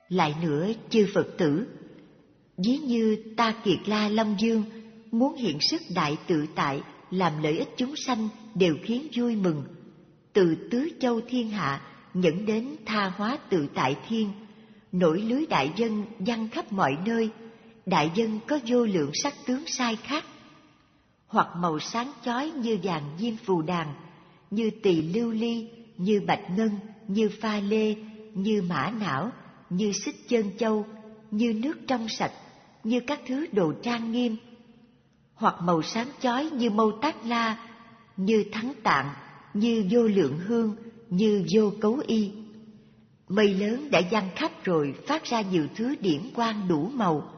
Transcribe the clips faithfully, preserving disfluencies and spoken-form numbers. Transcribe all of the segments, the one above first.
Lại nữa, chư Phật tử, ví như Ta Kiệt La Long Dương muốn hiện sức đại tự tại làm lợi ích chúng sanh đều khiến vui mừng, từ tứ châu thiên hạ dẫn đến tha hóa tự tại thiên, nổi lưới đại dân văng khắp mọi nơi, đại dân có vô lượng sắc tướng sai khác, hoặc màu sáng chói như vàng diêm phù đàn, như tỳ lưu ly, như bạch ngân, như pha lê, như mã não, như xích chân châu, như nước trong sạch, như các thứ đồ trang nghiêm, hoặc màu sáng chói như mâu tát la, như thắng tạng, như vô lượng hương, như vô cấu y. Mây lớn đã giăng khắp rồi phát ra nhiều thứ điển quang đủ màu.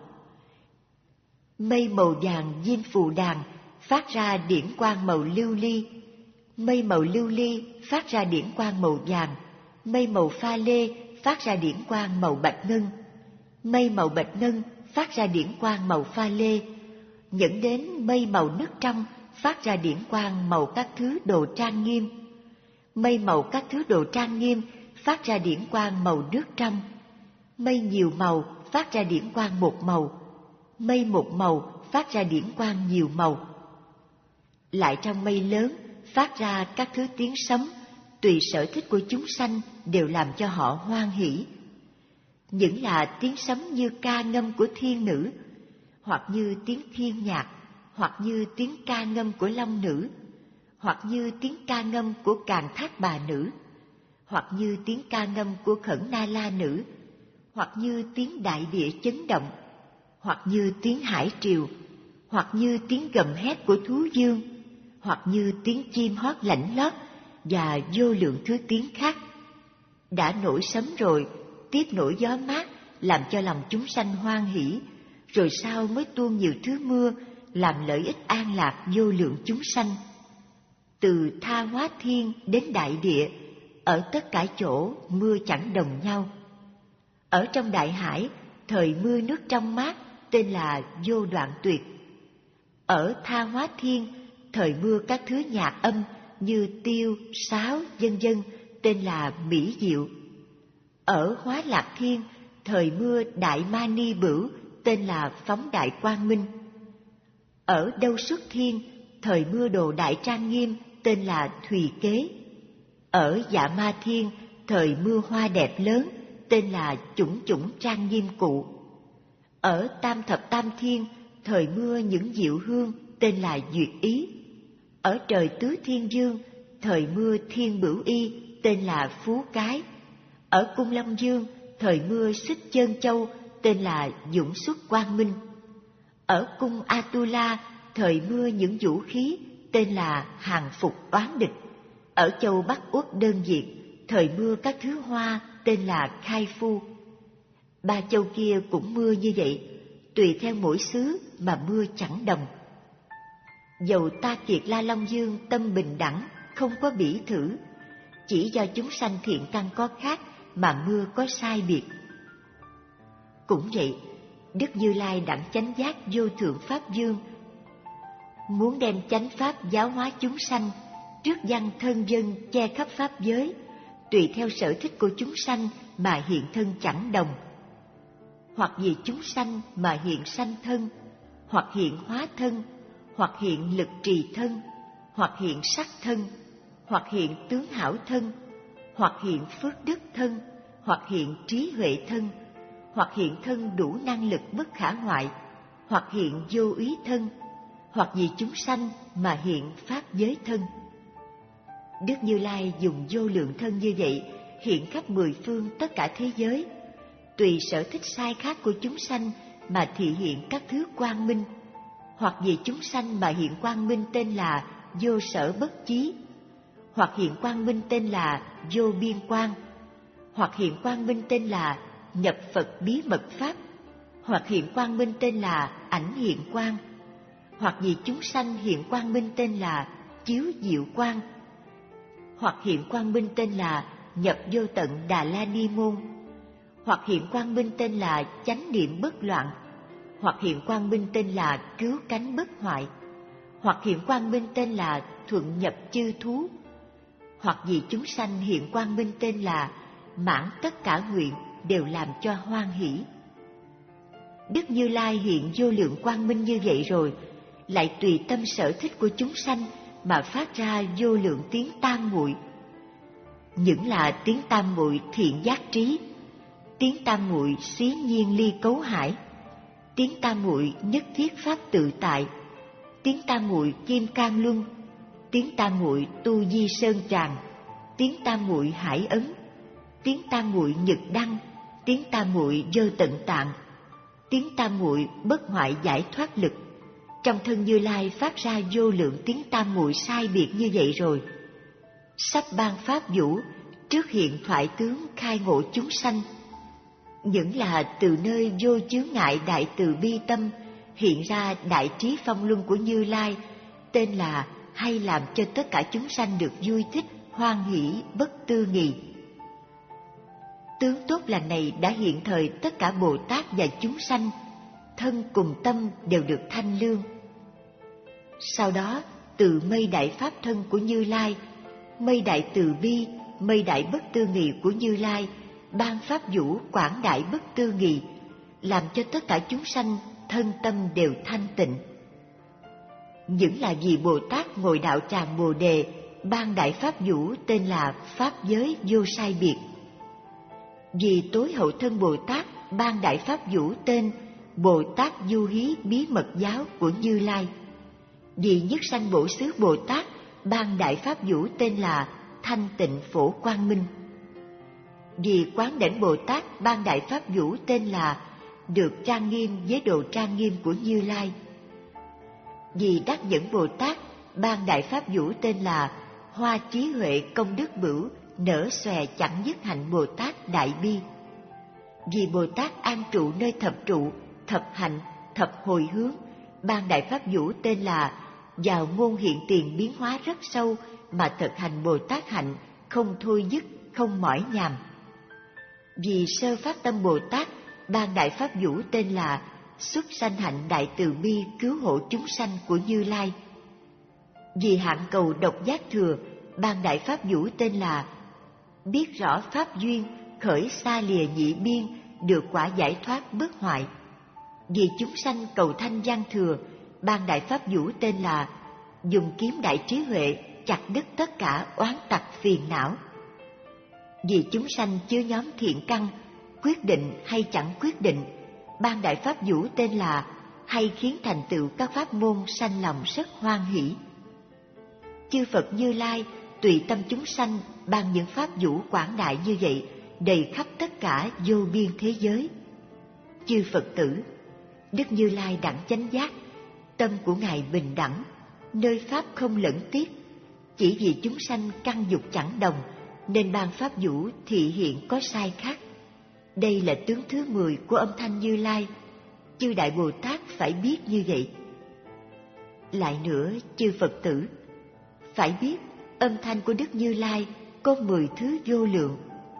Mây màu vàng diêm phù đàn phát ra điển quang màu lưu ly, mây màu lưu ly phát ra điển quang màu vàng, mây màu pha lê phát ra điển quang màu bạch ngân, mây màu bạch ngân phát ra điển quang màu pha lê, dẫn đến mây màu nước trong phát ra điển quang màu các thứ đồ trang nghiêm, mây màu các thứ đồ trang nghiêm phát ra điển quang màu nước trong, mây nhiều màu phát ra điển quang một màu, mây một màu phát ra điển quang nhiều màu. Lại trong mây lớn phát ra các thứ tiếng sấm, tùy sở thích của chúng sanh đều làm cho họ hoan hỷ. Những là tiếng sấm như ca ngâm của thiên nữ, hoặc như tiếng thiên nhạc, hoặc như tiếng ca ngâm của long nữ, hoặc như tiếng ca ngâm của càn thác bà nữ, hoặc như tiếng ca ngâm của khẩn na la nữ, hoặc như tiếng đại địa chấn động, hoặc như tiếng hải triều, hoặc như tiếng gầm hét của thú dương, hoặc như tiếng chim hót lảnh lót và vô lượng thứ tiếng khác. Đã nổi sấm rồi, tiếp nổi gió mát làm cho lòng chúng sanh hoan hỷ, rồi sau mới tuôn nhiều thứ mưa làm lợi ích an lạc vô lượng chúng sanh. Từ tha hóa thiên đến đại địa, ở tất cả chỗ mưa chẳng đồng nhau. Ở trong đại hải, thời mưa nước trong mát tên là vô đoạn tuyệt. Ở tha hóa thiên, thời mưa các thứ nhạc âm như tiêu, sáo, vân vân tên là mỹ diệu. Ở hóa lạc thiên, thời mưa đại ma ni bửu tên là phóng đại quang minh. Ở đâu xuất thiên, thời mưa đồ đại trang nghiêm tên là thùy kế. Ở dạ ma thiên, thời mưa hoa đẹp lớn tên là chủng chủng trang nghiêm cụ. Ở tam thập tam thiên, thời mưa những diệu hương tên là duyệt ý. Ở trời tứ thiên dương, thời mưa thiên bửu y tên là phú cái. Ở cung Long Dương, thời mưa xích chân châu tên là dũng xuất quang minh. Ở cung Atula, thời mưa những vũ khí tên là hàng phục oán địch. Ở châu Bắc Uất đơn diệt, thời mưa các thứ hoa tên là khai phu. Ba châu kia cũng mưa như vậy, tùy theo mỗi xứ mà mưa chẳng đồng. Dầu Ta Kiệt La Long Dương tâm bình đẳng, không có bỉ thử, chỉ do chúng sanh thiện căn có khác mà mưa có sai biệt. Cũng vậy, Đức Như Lai đẳng chánh giác vô thượng pháp dương muốn đem chánh pháp giáo hóa chúng sanh, trước văn thân dân che khắp pháp giới, tùy theo sở thích của chúng sanh mà hiện thân chẳng đồng. Hoặc vì chúng sanh mà hiện sanh thân, hoặc hiện hóa thân, hoặc hiện lực trì thân, hoặc hiện sắc thân, hoặc hiện tướng hảo thân, hoặc hiện phước đức thân, hoặc hiện trí huệ thân, hoặc hiện thân đủ năng lực bất khả hoại, hoặc hiện vô úy thân, hoặc vì chúng sanh mà hiện pháp giới thân. Đức Như Lai dùng vô lượng thân như vậy hiện khắp mười phương tất cả thế giới, tùy sở thích sai khác của chúng sanh mà thị hiện các thứ quang minh. Hoặc vì chúng sanh mà hiện quang minh tên là vô sở bất chí, hoặc hiện quang minh tên là vô biên quang, hoặc hiện quang minh tên là nhập Phật bí mật pháp, hoặc hiện quang minh tên là ảnh hiện quang, hoặc vì chúng sanh hiện quang minh tên là chiếu diệu quang, hoặc hiện quang minh tên là nhập vô tận Đà La Ni môn, hoặc hiện quang minh tên là chánh niệm bất loạn, hoặc hiện quang minh tên là cứu cánh bất hoại, hoặc hiện quang minh tên là thuận nhập chư thú, hoặc vì chúng sanh hiện quang minh tên là mãn tất cả nguyện, đều làm cho hoan hỷ. Đức Như Lai hiện vô lượng quang minh như vậy rồi, lại tùy tâm sở thích của chúng sanh mà phát ra vô lượng tiếng tam muội. Những là tiếng tam muội thiện giác trí, tiếng tam muội xí nhiên ly cấu hải, tiếng tam muội nhất thiết pháp tự tại, tiếng tam muội kim cang luân, tiếng tam muội tu di sơn tràng, tiếng tam muội hải ấn, tiếng tam muội nhật đăng, tiếng tam muội vô tận tạng, tiếng tam muội bất hoại giải thoát lực. Trong thân Như Lai phát ra vô lượng tiếng tam muội sai biệt như vậy rồi, sắp ban pháp vũ, trước hiện thoại tướng khai ngộ chúng sanh. Những là từ nơi vô chướng ngại đại từ bi tâm hiện ra đại trí phong luân của Như Lai, tên là hay làm cho tất cả chúng sanh được vui thích, hoan hỷ, bất tư nghì. Tướng tốt lành này đã hiện thời tất cả Bồ Tát và chúng sanh, thân cùng tâm đều được thanh lương. Sau đó, từ mây đại pháp thân của Như Lai, mây đại từ bi, mây đại bất tư nghì của Như Lai ban pháp vũ quảng đại bất tư nghì, làm cho tất cả chúng sanh thân tâm đều thanh tịnh. Những là vì Bồ Tát ngồi đạo tràng Bồ Đề ban đại pháp vũ tên là pháp giới vô sai biệt. Vì tối hậu thân Bồ Tát ban đại pháp vũ tên Bồ Tát Du Hí bí mật giáo của Như Lai. Vì nhất sanh Bổ Xứ Bồ Tát ban đại pháp vũ tên là thanh tịnh phổ quang minh. Vì Quán Đảnh Bồ Tát ban đại pháp vũ tên là được trang nghiêm với độ trang nghiêm của Như Lai. Vì Đắc Nhẫn Bồ Tát ban đại pháp vũ tên là hoa trí huệ công đức bửu nở xòe chẳng dứt hạnh Bồ Tát đại bi. Vì Bồ Tát an trụ nơi thập trụ, thập hạnh, thập hồi hướng ban đại pháp vũ tên là vào ngôn hiện tiền biến hóa rất sâu mà thực hành Bồ Tát hạnh không thôi dứt, không mỏi nhàm. Vì sơ phát tâm Bồ Tát ban đại pháp vũ tên là xuất sanh hạnh đại từ bi cứu hộ chúng sanh của Như Lai. Vì hạng cầu độc giác thừa ban đại pháp vũ tên là biết rõ pháp duyên khởi xa lìa nhị biên được quả giải thoát bất hoại. Vì chúng sanh cầu thanh văn thừa ban đại pháp vũ tên là dùng kiếm đại trí huệ chặt đứt tất cả oán tặc phiền não. Vì chúng sanh chứa nhóm thiện căn quyết định hay chẳng quyết định ban đại pháp vũ tên là hay khiến thành tựu các pháp môn sanh lòng rất hoan hỷ. Chư Phật Như Lai tùy tâm chúng sanh ban những pháp vũ quảng đại như vậy đầy khắp tất cả vô biên thế giới. Chư Phật tử, Đức Như Lai đẳng chánh giác, tâm của Ngài bình đẳng, nơi pháp không lẫn tiếc. Chỉ vì chúng sanh căn dục chẳng đồng nên ban pháp vũ thị hiện có sai khác. Đây là tướng thứ mười của âm thanh Như Lai, chư Đại Bồ Tát phải biết như vậy. Lại nữa, chư Phật tử, phải biết âm thanh của Đức Như Lai có mười thứ vô lượng.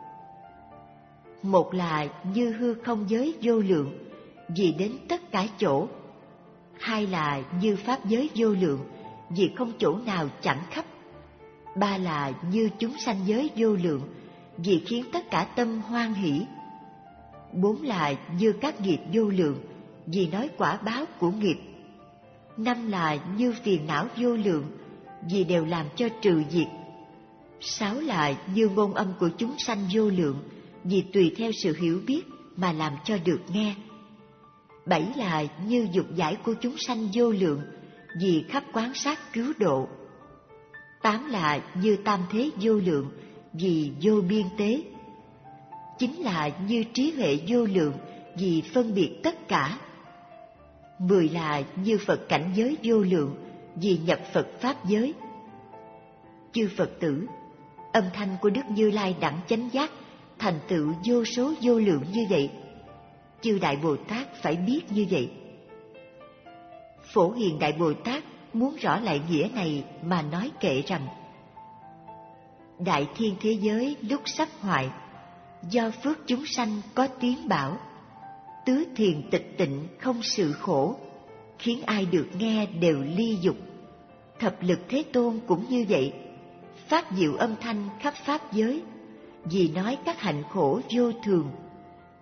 Một là như hư không giới vô lượng, vì đến tất cả chỗ. Hai là như pháp giới vô lượng, vì không chỗ nào chẳng khắp. Ba là như chúng sanh giới vô lượng, vì khiến tất cả tâm hoan hỷ. Bốn là như các nghiệp vô lượng, vì nói quả báo của nghiệp. Năm là như phiền não vô lượng, vì đều làm cho trừ diệt. Sáu là như ngôn âm của chúng sanh vô lượng, vì tùy theo sự hiểu biết mà làm cho được nghe. Bảy là như dục giải của chúng sanh vô lượng, vì khắp quán sát cứu độ. Tám là như tam thế vô lượng, vì vô biên tế. Chín là như trí huệ vô lượng, vì phân biệt tất cả. Mười là như Phật cảnh giới vô lượng, vì nhập Phật pháp giới. Chư Phật tử, âm thanh của Đức Như Lai đẳng chánh giác thành tựu vô số vô lượng như vậy. Chư Đại Bồ Tát phải biết như vậy. Phổ Hiền Đại Bồ Tát muốn rõ lại nghĩa này mà nói kệ rằng: đại thiên thế giới lúc sắp hoại, do phước chúng sanh có tiếng bảo, tứ thiền tịch tịnh không sự khổ, khiến ai được nghe đều ly dục. Thập lực Thế Tôn cũng như vậy, phát diệu âm thanh khắp pháp giới, vì nói các hạnh khổ vô thường,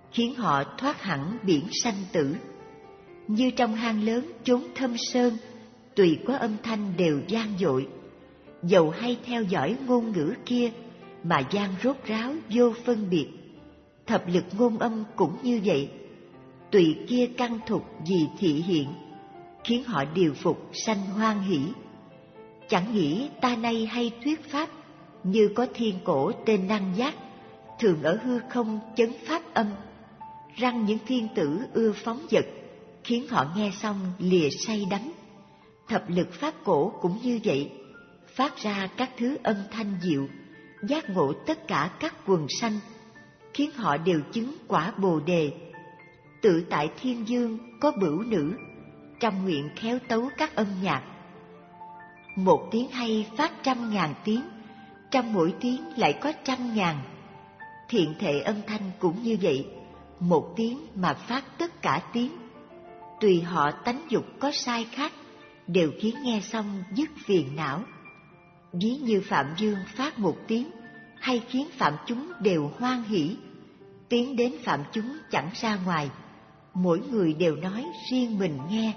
khiến họ thoát hẳn biển sanh tử. Như trong hang lớn chốn thâm sơn, tùy có âm thanh đều vang dội. Dầu hay theo dõi ngôn ngữ kia, mà gian rốt ráo vô phân biệt. Thập lực ngôn âm cũng như vậy, tùy kia căn thục vì thị hiện, khiến họ điều phục sanh hoan hỷ. Chẳng nghĩ ta nay hay thuyết pháp, như có thiên cổ tên Năng Giác, thường ở hư không chấn pháp âm. Răng những thiên tử ưa phóng dật, khiến họ nghe xong lìa say đắm. Thập lực pháp cổ cũng như vậy, phát ra các thứ âm thanh diệu, giác ngộ tất cả các quần sanh, khiến họ đều chứng quả Bồ Đề. Tự tại thiên dương có bửu nữ, trong nguyện khéo tấu các âm nhạc. Một tiếng hay phát trăm ngàn tiếng, trong mỗi tiếng lại có trăm ngàn. Thiện thệ âm thanh cũng như vậy, một tiếng mà phát tất cả tiếng. Tùy họ tánh dục có sai khác, đều khiến nghe xong dứt phiền não. Ví như Phạm Dương phát một tiếng, hay khiến phạm chúng đều hoan hỷ. Tiếng đến phạm chúng chẳng ra ngoài, mỗi người đều nói riêng mình nghe.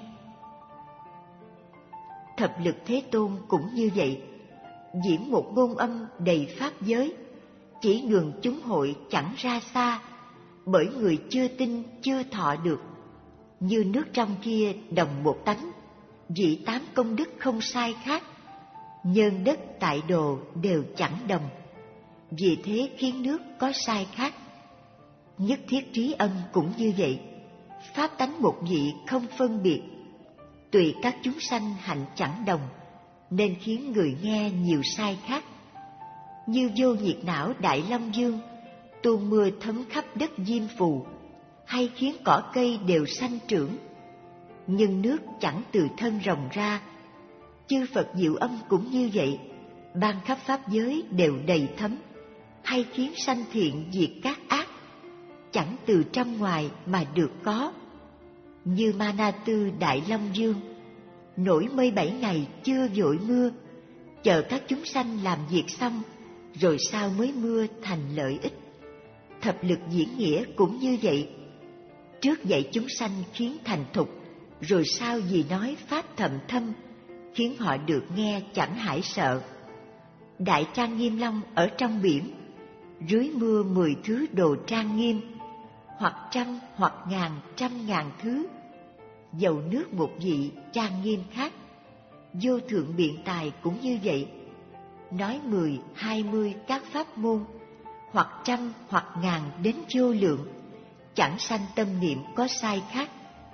Thập lực Thế Tôn cũng như vậy, diễn một ngôn âm đầy pháp giới, chỉ nhường chúng hội chẳng ra xa, bởi người chưa tin chưa thọ được. Như nước trong kia đồng một tánh, vị tám công đức không sai khác, nhân đất tại đồ đều chẳng đồng, vì thế khiến nước có sai khác. Nhất thiết trí âm cũng như vậy, pháp tánh một vị không phân biệt, tùy các chúng sanh hạnh chẳng đồng, nên khiến người nghe nhiều sai khác. Như vô nhiệt não Đại Long Dương, tuôn mưa thấm khắp đất diêm phù, hay khiến cỏ cây đều sanh trưởng, nhưng nước chẳng từ thân rồng ra. Chư Phật diệu âm cũng như vậy, ban khắp pháp giới đều đầy thấm, hay khiến sanh thiện diệt các ác, chẳng từ trong ngoài mà được có. Như Ma Na Tư Đại Long Dương, nổi mây bảy ngày chưa vội mưa, chờ các chúng sanh làm việc xong, rồi sau mới mưa thành lợi ích. Thập lực diễn nghĩa cũng như vậy, trước dạy chúng sanh khiến thành thục, rồi sau vì nói pháp thầm thâm, khiến họ được nghe chẳng hãi sợ. Đại Trang Nghiêm Long ở trong biển, rưới mưa mười thứ đồ trang nghiêm, hoặc trăm hoặc ngàn trăm ngàn thứ. Dầu nước một vị trang nghiêm khác, vô thượng biện tài cũng như vậy, nói mười hai mươi các pháp môn, hoặc trăm hoặc ngàn đến vô lượng, chẳng sanh tâm niệm có sai khác.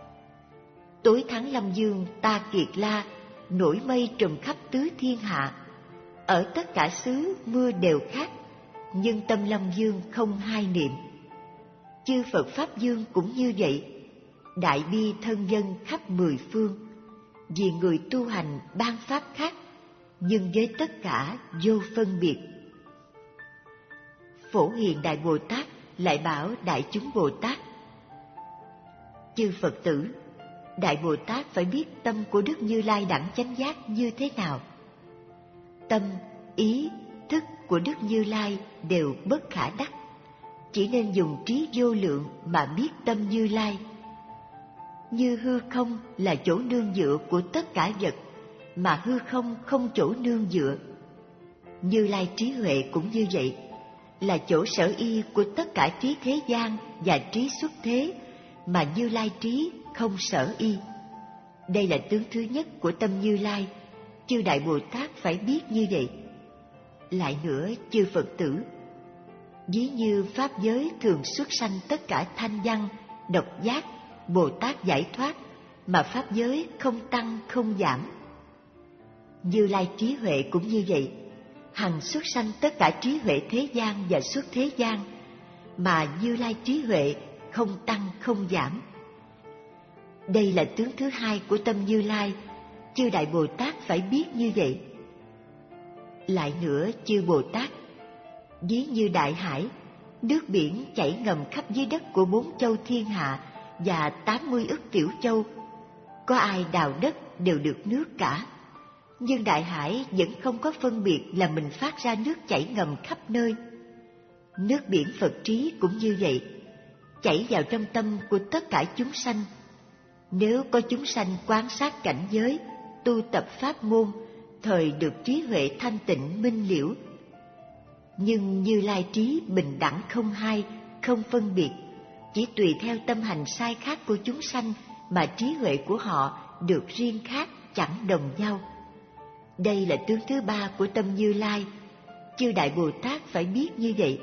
Tối thắng Lâm Dương Ta Kiệt La, nổi mây trùm khắp tứ thiên hạ, ở tất cả xứ mưa đều khác, nhưng tâm Lâm Dương không hai niệm. Chư Phật Pháp Dương cũng như vậy, đại bi thân dân khắp mười phương, vì người tu hành ban pháp khác, nhưng với tất cả vô phân biệt. Phổ Hiền Đại Bồ Tát lại bảo đại chúng Bồ Tát: chư Phật tử, Đại Bồ Tát phải biết tâm của Đức Như Lai đẳng chánh giác như thế nào. Tâm, ý, thức của Đức Như Lai đều bất khả đắc, chỉ nên dùng trí vô lượng mà biết tâm Như Lai. Như hư không là chỗ nương dựa của tất cả vật, mà hư không không chỗ nương dựa. Như Lai trí huệ cũng như vậy, là chỗ sở y của tất cả trí thế gian và trí xuất thế, mà Như Lai trí không sở y. Đây là tướng thứ nhất của tâm Như Lai, chư Đại Bồ Tát phải biết như vậy. Lại nữa, chư Phật tử, ví như pháp giới thường xuất sanh tất cả thanh văn, độc giác, Bồ Tát giải thoát, mà pháp giới không tăng không giảm. Như Lai trí huệ cũng như vậy, hằng xuất sanh tất cả trí huệ thế gian và xuất thế gian, mà Như Lai trí huệ không tăng không giảm. Đây là tướng thứ hai của tâm Như Lai, chư Đại Bồ Tát phải biết như vậy. Lại nữa, chư Bồ Tát, ví như đại hải, nước biển chảy ngầm khắp dưới đất của bốn châu thiên hạ và tám mươi ức tiểu châu, có ai đào đất đều được nước cả. Nhưng đại hải vẫn không có phân biệt là mình phát ra nước chảy ngầm khắp nơi. Nước biển Phật trí cũng như vậy, chảy vào trong tâm của tất cả chúng sanh. Nếu có chúng sanh quán sát cảnh giới, tu tập pháp môn, thời được trí huệ thanh tịnh minh liễu. Nhưng Như Lai trí bình đẳng không hai, không phân biệt, chỉ tùy theo tâm hành sai khác của chúng sanh mà trí huệ của họ được riêng khác, chẳng đồng nhau. Đây là tướng thứ ba của tâm Như Lai, chư Đại Bồ Tát phải biết như vậy.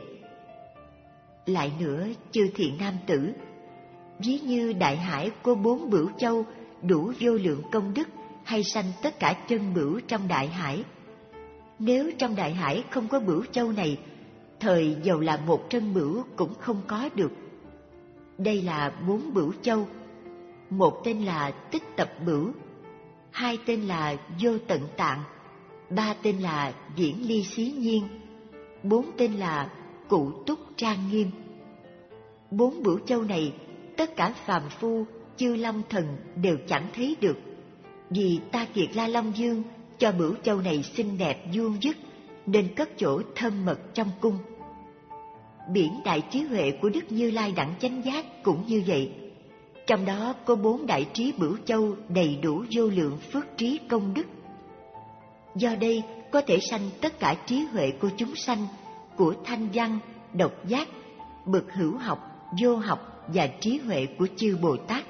Lại nữa, chư thiện nam tử, ví như đại hải có bốn bửu châu đủ vô lượng công đức, hay sanh tất cả chân bửu trong đại hải. Nếu trong đại hải không có bửu châu này, thời dầu là một trân bửu cũng không có được. Đây là bốn bửu châu. Một tên là tích tập bửu, hai tên là vô tận tạng, ba tên là viễn ly xí nhiên, bốn tên là cụ túc trang nghiêm. Bốn bửu châu này, tất cả phàm phu, chư long thần đều chẳng thấy được, vì Ta Kiệt La Long Dương cho bửu châu này xinh đẹp vuông vức, nên cất chỗ thơm mật trong cung. Biển đại trí huệ của Đức Như Lai đẳng chánh giác cũng như vậy. Trong đó có bốn đại trí bửu châu đầy đủ vô lượng phước trí công đức. Do đây có thể sanh tất cả trí huệ của chúng sanh, của thanh văn, độc giác, bậc hữu học, vô học và trí huệ của chư Bồ Tát.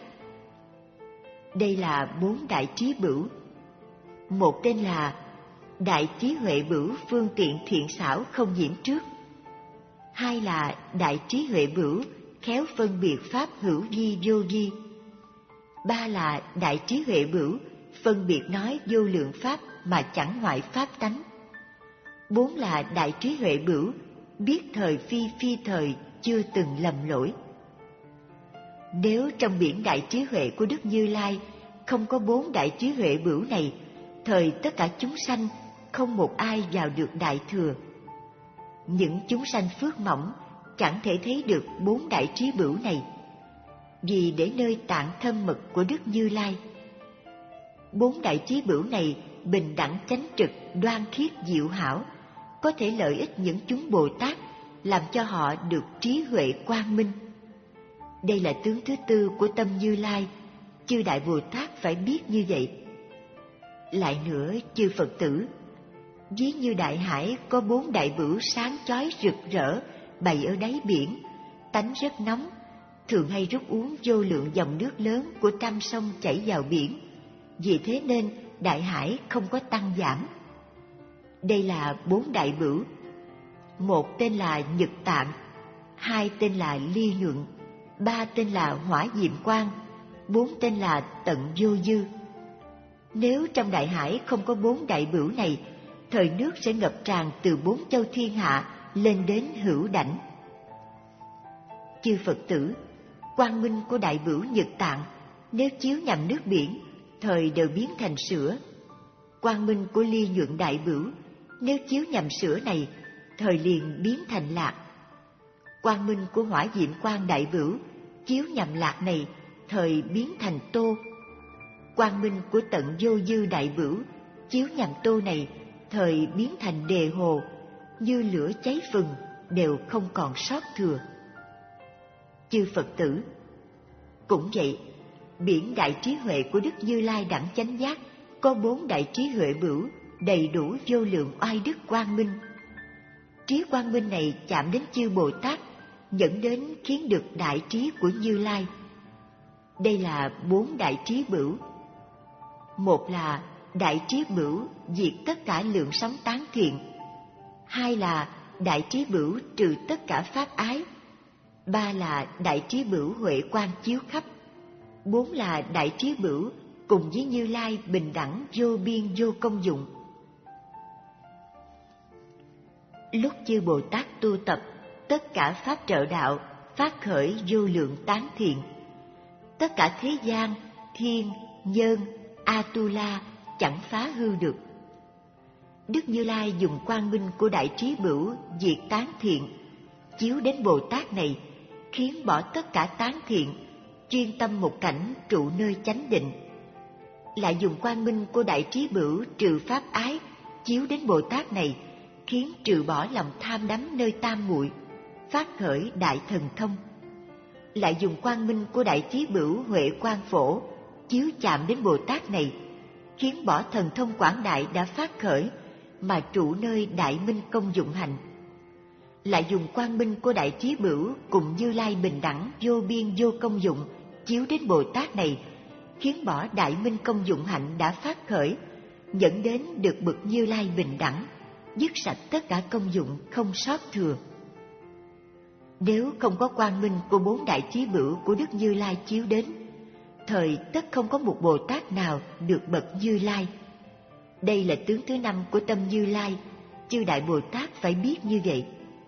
Đây là bốn đại trí bửu. Một tên là đại trí huệ bửu phương tiện thiện xảo không nhiễm trước. Hai là đại trí huệ bửu khéo phân biệt pháp hữu vi vô vi. Ba là đại trí huệ bửu phân biệt nói vô lượng pháp mà chẳng ngoại pháp tánh. Bốn là đại trí huệ bửu biết thời phi phi thời, chưa từng lầm lỗi. Nếu trong biển đại trí huệ của Đức Như Lai không có bốn đại trí huệ bửu này, thời tất cả chúng sanh không một ai vào được đại thừa. Những chúng sanh phước mỏng chẳng thể thấy được bốn đại trí bửu này, vì để nơi tạng thâm mật của Đức Như Lai. Bốn đại trí bửu này bình đẳng chánh trực, đoan khiết diệu hảo, có thể lợi ích những chúng Bồ Tát, làm cho họ được trí huệ quang minh. Đây là tướng thứ tư của tâm Như Lai, chư Đại Bồ Tát phải biết như vậy. Lại nữa, chư Phật tử, ví như đại hải có bốn đại bửu sáng chói rực rỡ bày ở đáy biển, tánh rất nóng, thường hay rút uống vô lượng dòng nước lớn của trăm sông chảy vào biển, vì thế nên đại hải không có tăng giảm. Đây là bốn đại bửu. Một tên là Nhật Tạng, hai tên là Ly Nhuận, ba tên là Hỏa Diệm Quang, bốn tên là Tận Vô Dư. Nếu trong đại hải không có bốn đại bửu này, thời nước sẽ ngập tràn từ bốn châu thiên hạ lên đến hữu đảnh. Chư Phật tử, quang minh của đại bửu Nhật Tạng nếu chiếu nhằm nước biển, thời đều biến thành sữa. Quang minh của Ly Nhuận đại bửu nếu chiếu nhằm sữa này, thời liền biến thành lạc. Quang minh của Hỏa Diệm Quang đại bửu chiếu nhằm lạc này, thời biến thành tô. Quang minh của Tận Vô Dư đại bửu chiếu nhằm tô này, thời biến thành đề hồ, như lửa cháy phừng, đều không còn sót thừa. Chư Phật tử, cũng vậy, biển đại trí huệ của Đức Như Lai đẳng chánh giác có bốn đại trí huệ bửu đầy đủ vô lượng oai đức quang minh. Trí quang minh này chạm đến chư Bồ Tát, dẫn đến khiến được đại trí của Như Lai. Đây là bốn đại trí bửu. Một là đại trí bửu diệt tất cả lượng sóng tán thiện. Hai là đại trí bửu trừ tất cả pháp ái. Ba là đại trí bửu huệ quang chiếu khắp. Bốn là đại trí bửu cùng với Như Lai bình đẳng vô biên vô công dụng. Lúc chư Bồ Tát tu tập, tất cả pháp trợ đạo phát khởi vô lượng tán thiện. Tất cả thế gian, thiên, nhân, Atula chẳng phá hư được. Đức Như Lai dùng quang minh của đại trí bửu diệt tán thiện, chiếu đến Bồ Tát này, khiến bỏ tất cả tán thiện, chuyên tâm một cảnh trụ nơi chánh định. Lại dùng quang minh của đại trí bửu trừ pháp ái, chiếu đến Bồ Tát này, khiến trừ bỏ lòng tham đắm nơi tam muội, phát khởi đại thần thông. lại dùng quang minh của Đại Chí Bửu Huệ Quang Phổ chiếu chạm đến Bồ Tát này, khiến bỏ thần thông quảng đại đã phát khởi mà trụ nơi Đại Minh Công Dụng Hạnh. Lại dùng quang minh của Đại Chí Bửu cùng Như Lai bình đẳng vô biên vô công dụng chiếu đến Bồ Tát này, khiến bỏ Đại Minh Công Dụng Hạnh đã phát khởi, dẫn đến được bậc Như Lai bình đẳng, dứt sạch tất cả công dụng không sót thừa. Nếu không có quang minh của bốn Đại Chí Bửu của Đức Như Lai chiếu đến, thời tất không có một Bồ Tát nào được bậc Như Lai. Đây là tướng thứ năm của tâm Như Lai, chư Đại Bồ Tát phải biết như vậy.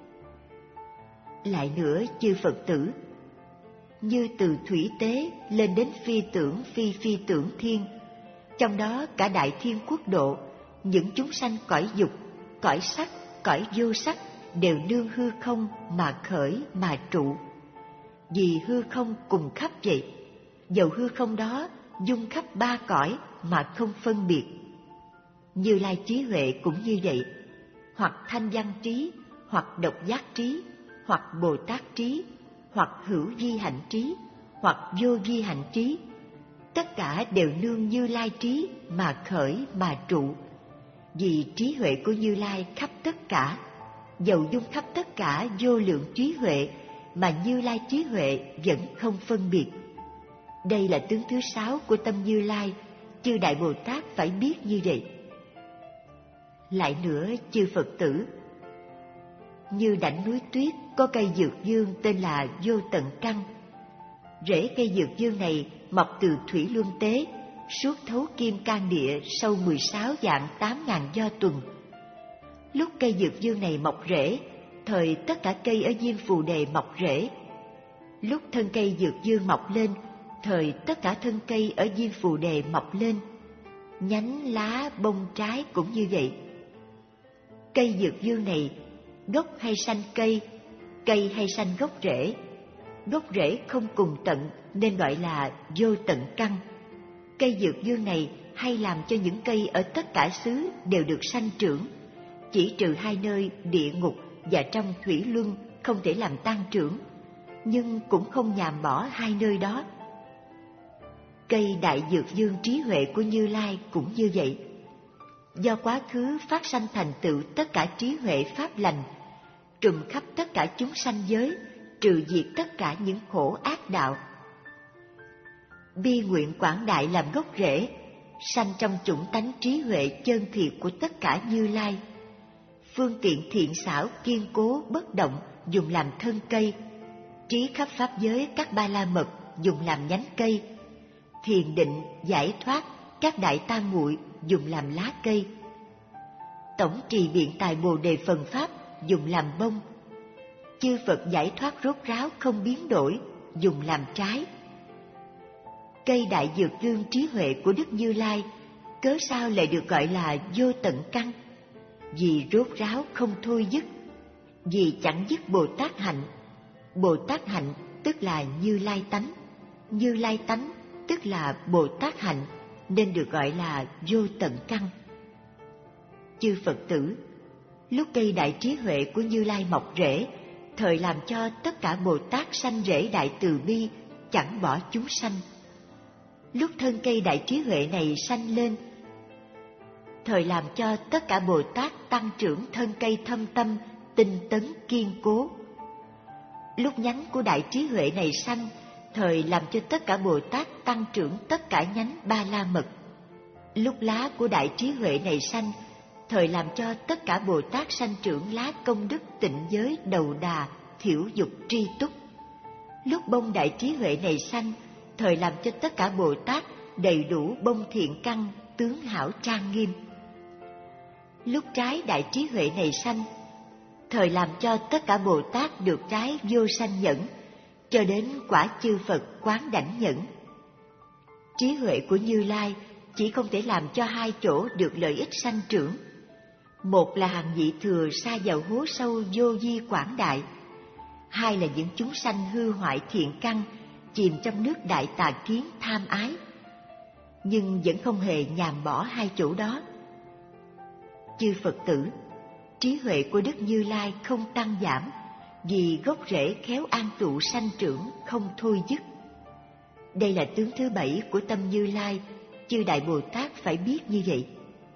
Lại nữa, chư Phật tử, như từ thủy tế lên đến phi tưởng phi phi tưởng thiên, trong đó cả Đại Thiên Quốc độ, những chúng sanh cõi dục, cõi sắc, cõi vô sắc đều nương hư không mà khởi mà trụ. Vì hư không cùng khắp vậy, dầu hư không đó dung khắp ba cõi mà không phân biệt. Như Lai trí huệ cũng như vậy, hoặc thanh văn trí, hoặc độc giác trí, hoặc Bồ Tát trí, hoặc hữu vi hạnh trí, hoặc vô vi hạnh trí, tất cả đều nương Như Lai trí mà khởi mà trụ. Vì trí huệ của Như Lai khắp tất cả, dầu dung khắp tất cả vô lượng trí huệ, mà Như Lai trí huệ vẫn không phân biệt. Đây là tướng thứ sáu của tâm Như Lai, chư Đại Bồ Tát phải biết như vậy. Lại nữa, chư Phật tử, như đảnh núi tuyết có cây dược dương tên là Vô Tận Căn. Rễ cây dược dương này mọc từ thủy luân tế, suốt thấu kim can địa sâu mười sáu vạn tám ngàn do tuần. Lúc cây dược dương này mọc rễ, thời tất cả cây ở Diêm Phù Đề mọc rễ. Lúc thân cây dược dương mọc lên, thời tất cả thân cây ở Diêm Phù Đề mọc lên. Nhánh, lá, bông, trái cũng như vậy. Cây dược dương này, gốc hay sanh cây, cây hay sanh gốc rễ. Gốc rễ không cùng tận nên gọi là vô tận căn. Cây dược dương này hay làm cho những cây ở tất cả xứ đều được sanh trưởng, chỉ trừ hai nơi địa ngục và trong thủy luân không thể làm tăng trưởng, nhưng cũng không nhàm bỏ hai nơi đó. Cây đại dược dương trí huệ của Như Lai cũng như vậy. Do quá khứ phát sanh thành tựu tất cả trí huệ pháp lành, trùm khắp tất cả chúng sanh giới, trừ diệt tất cả những khổ ác đạo. Bi nguyện quảng đại làm gốc rễ, sanh trong chủng tánh trí huệ chân thiệt của tất cả Như Lai. Phương tiện thiện xảo kiên cố bất động dùng làm thân cây, trí khắp pháp giới các ba la mật dùng làm nhánh cây, thiền định giải thoát các đại tam muội dùng làm lá cây, tổng trì biện tài bồ đề phần pháp dùng làm bông, chư Phật giải thoát rốt ráo không biến đổi dùng làm trái. Cây đại dược dương trí huệ của Đức Như Lai cớ sao lại được gọi là vô tận căn? Vì rốt ráo không thôi dứt, vì chẳng dứt Bồ Tát hạnh. Bồ Tát hạnh tức là Như Lai tánh, Như Lai tánh tức là Bồ Tát hạnh, nên được gọi là vô tận căn. Chư Phật tử, lúc cây đại trí huệ của Như Lai mọc rễ, thời làm cho tất cả Bồ Tát sanh rễ đại từ bi, chẳng bỏ chúng sanh. Lúc thân cây đại trí huệ này sanh lên, thời làm cho tất cả Bồ Tát tăng trưởng thân cây thâm tâm, tinh tấn kiên cố. Lúc nhánh của đại trí huệ này sanh, thời làm cho tất cả Bồ Tát tăng trưởng tất cả nhánh ba la mật. Lúc lá của đại trí huệ này sanh, thời làm cho tất cả Bồ Tát sanh trưởng lá công đức tịnh giới đầu đà, thiểu dục tri túc. Lúc bông đại trí huệ này sanh, thời làm cho tất cả Bồ Tát đầy đủ bông thiện căn, tướng hảo trang nghiêm. Lúc trái đại trí huệ này sanh, thời làm cho tất cả Bồ Tát được trái vô sanh nhẫn, cho đến quả chư Phật quán đảnh nhẫn. Trí huệ của Như Lai chỉ không thể làm cho hai chỗ được lợi ích sanh trưởng. Một là hàng vị thừa sa vào hố sâu vô vi quảng đại, hai là những chúng sanh hư hoại thiện căn, chìm trong nước đại tà kiến tham ái, nhưng vẫn không hề nhàm bỏ hai chỗ đó. Chư Phật tử, trí huệ của Đức Như Lai không tăng giảm, vì gốc rễ khéo an trụ sanh trưởng không thôi dứt. Đây là tướng thứ bảy của tâm Như Lai, chư Đại Bồ Tát phải biết như vậy.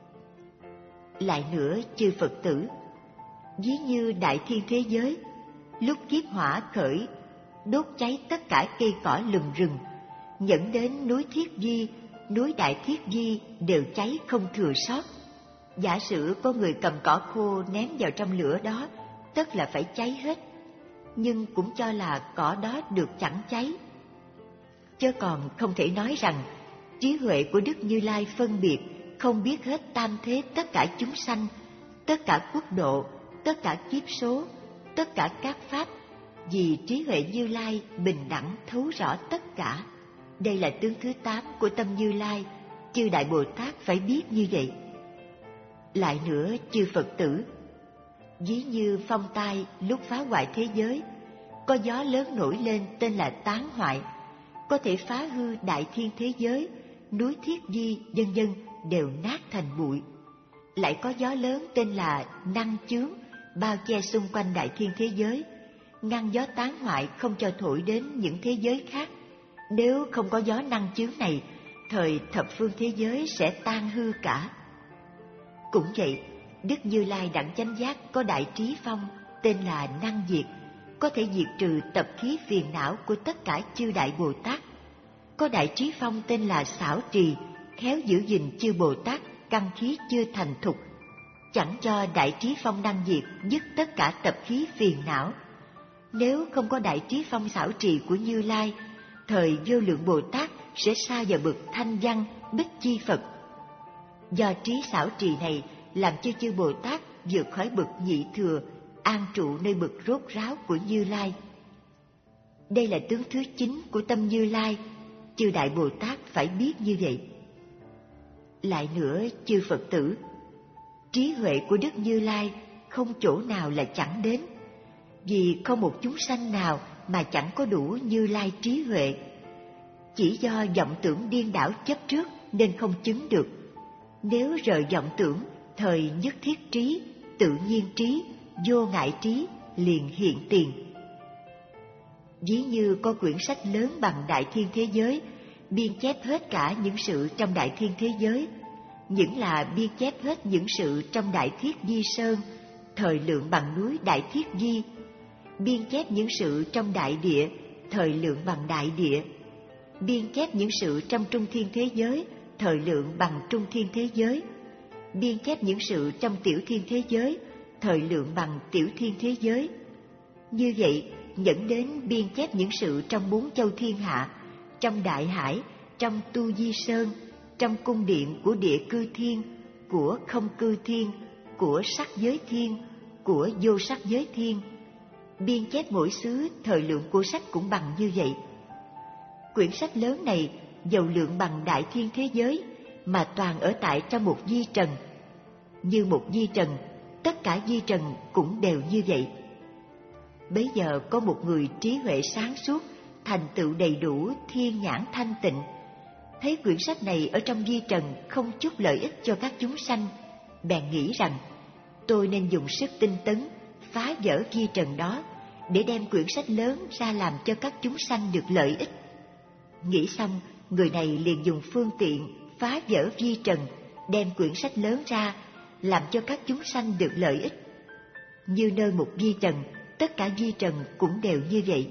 Lại nữa, chư Phật tử, ví như đại thiên thế giới, lúc kiếp hỏa khởi, đốt cháy tất cả cây cỏ lùm rừng, dẫn đến núi Thiết Di, núi Đại Thiết Di đều cháy không thừa sót. Giả sử có người cầm cỏ khô ném vào trong lửa đó, tất là phải cháy hết, nhưng cũng cho là cỏ đó được chẳng cháy. Chớ còn không thể nói rằng trí huệ của Đức Như Lai phân biệt, không biết hết tam thế tất cả chúng sanh, tất cả quốc độ, tất cả kiếp số, tất cả các pháp, vì trí huệ Như Lai bình đẳng thấu rõ tất cả. Đây là tướng thứ tám của tâm Như Lai, chư Đại Bồ Tát phải biết như vậy. Lại nữa, chư Phật tử, ví như phong tai lúc phá hoại thế giới, có gió lớn nổi lên tên là tán hoại, có thể phá hư đại thiên thế giới, núi Thiết Di, vân vân đều nát thành bụi. Lại có gió lớn tên là năng chướng, bao che xung quanh đại thiên thế giới, ngăn gió tán hoại không cho thổi đến những thế giới khác. Nếu không có gió năng chướng này, thời thập phương thế giới sẽ tan hư cả. Cũng vậy, Đức Như Lai đẳng chánh giác có đại trí phong tên là năng diệt, có thể diệt trừ tập khí phiền não của tất cả chư Đại Bồ Tát. Có đại trí phong tên là xảo trì, khéo giữ gìn chư Bồ Tát căn khí chưa thành thục, chẳng cho đại trí phong năng diệt dứt tất cả tập khí phiền não. Nếu không có đại trí phong xảo trì của Như Lai, thời vô lượng Bồ Tát sẽ sa vào bậc thanh văn bích chi Phật. Do trí xảo trì này làm cho chư Bồ Tát vượt khỏi bậc nhị thừa, an trụ nơi bậc rốt ráo của Như Lai. Đây là tướng thứ chín của tâm Như Lai, chư Đại Bồ Tát phải biết như vậy. Lại nữa, chư Phật tử, trí huệ của Đức Như Lai không chỗ nào là chẳng đến, vì không một chúng sanh nào mà chẳng có đủ Như Lai trí huệ. Chỉ do vọng tưởng điên đảo chấp trước nên không chứng được. Nếu rời vọng tưởng, thời nhất thiết trí, tự nhiên trí, vô ngại trí liền hiện tiền. Ví như có quyển sách lớn bằng đại thiên thế giới, biên chép hết cả những sự trong đại thiên thế giới, những là biên chép hết những sự trong đại thiết di sơn, thời lượng bằng núi đại thiết di, biên chép những sự trong đại địa, thời lượng bằng đại địa, biên chép những sự trong trung thiên thế giới, thời lượng bằng trung thiên thế giới, biên chép những sự trong tiểu thiên thế giới, thời lượng bằng tiểu thiên thế giới. Như vậy, dẫn đến biên chép những sự trong bốn châu thiên hạ, trong đại hải, trong tu di sơn, trong cung điện của địa cư thiên, của không cư thiên, của sắc giới thiên, của vô sắc giới thiên. Biên chép mỗi xứ, thời lượng của sách cũng bằng như vậy. Quyển sách lớn này dầu lượng bằng đại thiên thế giới, mà toàn ở tại trong một di trần. Như một di trần, tất cả di trần cũng đều như vậy. Bấy giờ có một người trí huệ sáng suốt, thành tựu đầy đủ thiên nhãn thanh tịnh, thấy quyển sách này ở trong di trần không chút lợi ích cho các chúng sanh, bèn nghĩ rằng tôi nên dùng sức tinh tấn phá vỡ di trần đó, để đem quyển sách lớn ra làm cho các chúng sanh được lợi ích. Nghĩ xong, người này liền dùng phương tiện phá vỡ di trần, đem quyển sách lớn ra làm cho các chúng sanh được lợi ích. Như nơi một di trần, tất cả di trần cũng đều như vậy.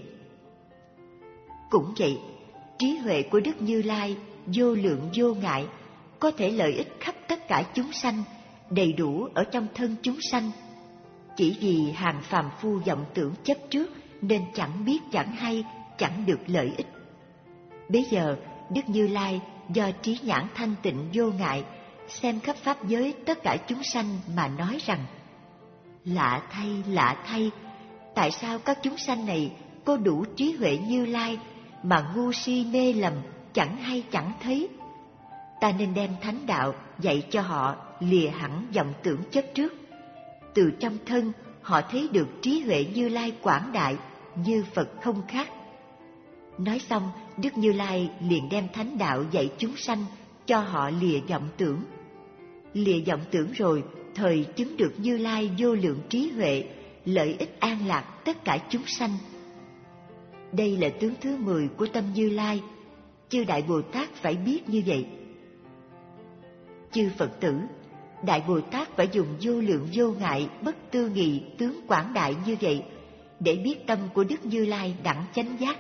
Cũng vậy, trí huệ của Đức Như Lai vô lượng vô ngại, có thể lợi ích khắp tất cả chúng sanh, đầy đủ ở trong thân chúng sanh. Chỉ vì hàng phàm phu vọng tưởng chấp trước nên chẳng biết chẳng hay, chẳng được lợi ích. Bấy giờ Đức Như Lai do trí nhãn thanh tịnh vô ngại, xem khắp pháp giới tất cả chúng sanh mà nói rằng: lạ thay, lạ thay, tại sao các chúng sanh này có đủ trí huệ Như Lai mà ngu si mê lầm, chẳng hay chẳng thấy? Ta nên đem thánh đạo dạy cho họ lìa hẳn vọng tưởng chấp trước. Từ trong thân họ thấy được trí huệ Như Lai quảng đại, như Phật không khác. Nói xong, Đức Như Lai liền đem thánh đạo dạy chúng sanh cho họ lìa vọng tưởng. Lìa vọng tưởng rồi, thời chứng được Như Lai vô lượng trí huệ, lợi ích an lạc tất cả chúng sanh. Đây là tướng thứ mười của tâm Như Lai, chư Đại Bồ Tát phải biết như vậy. Chư Phật tử, Đại Bồ Tát phải dùng vô lượng vô ngại bất tư nghị tướng quảng đại như vậy để biết tâm của Đức Như Lai đẳng chánh giác.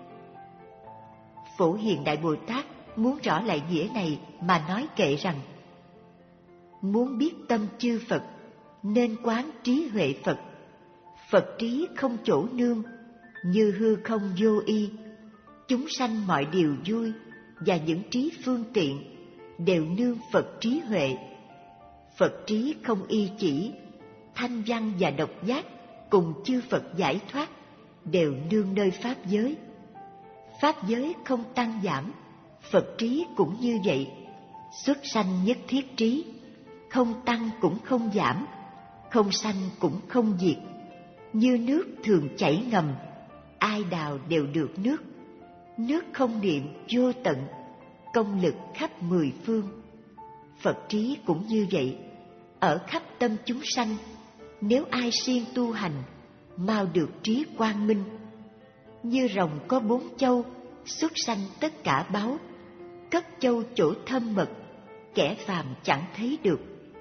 Phổ Hiền Đại Bồ Tát muốn rõ lại nghĩa này mà nói kệ rằng: muốn biết tâm chư Phật nên quán trí huệ Phật. Phật trí không chỗ nương, như hư không vô y. Chúng sanh mọi điều vui và những trí phương tiện đều nương Phật trí huệ. Phật trí không y chỉ, thanh văn và độc giác cùng chư Phật giải thoát đều nương nơi pháp giới. Pháp giới không tăng giảm, Phật trí cũng như vậy. Xuất sanh nhất thiết trí, không tăng cũng không giảm, không sanh cũng không diệt. Như nước thường chảy ngầm, ai đào đều được nước. Nước không niệm vô tận, công lực khắp mười phương. Phật trí cũng như vậy, ở khắp tâm chúng sanh. Nếu ai siêng tu hành, mau được trí quang minh. Như rồng có bốn châu, xuất sanh tất cả báu. Cất châu chỗ thâm mật, kẻ phàm chẳng thấy được.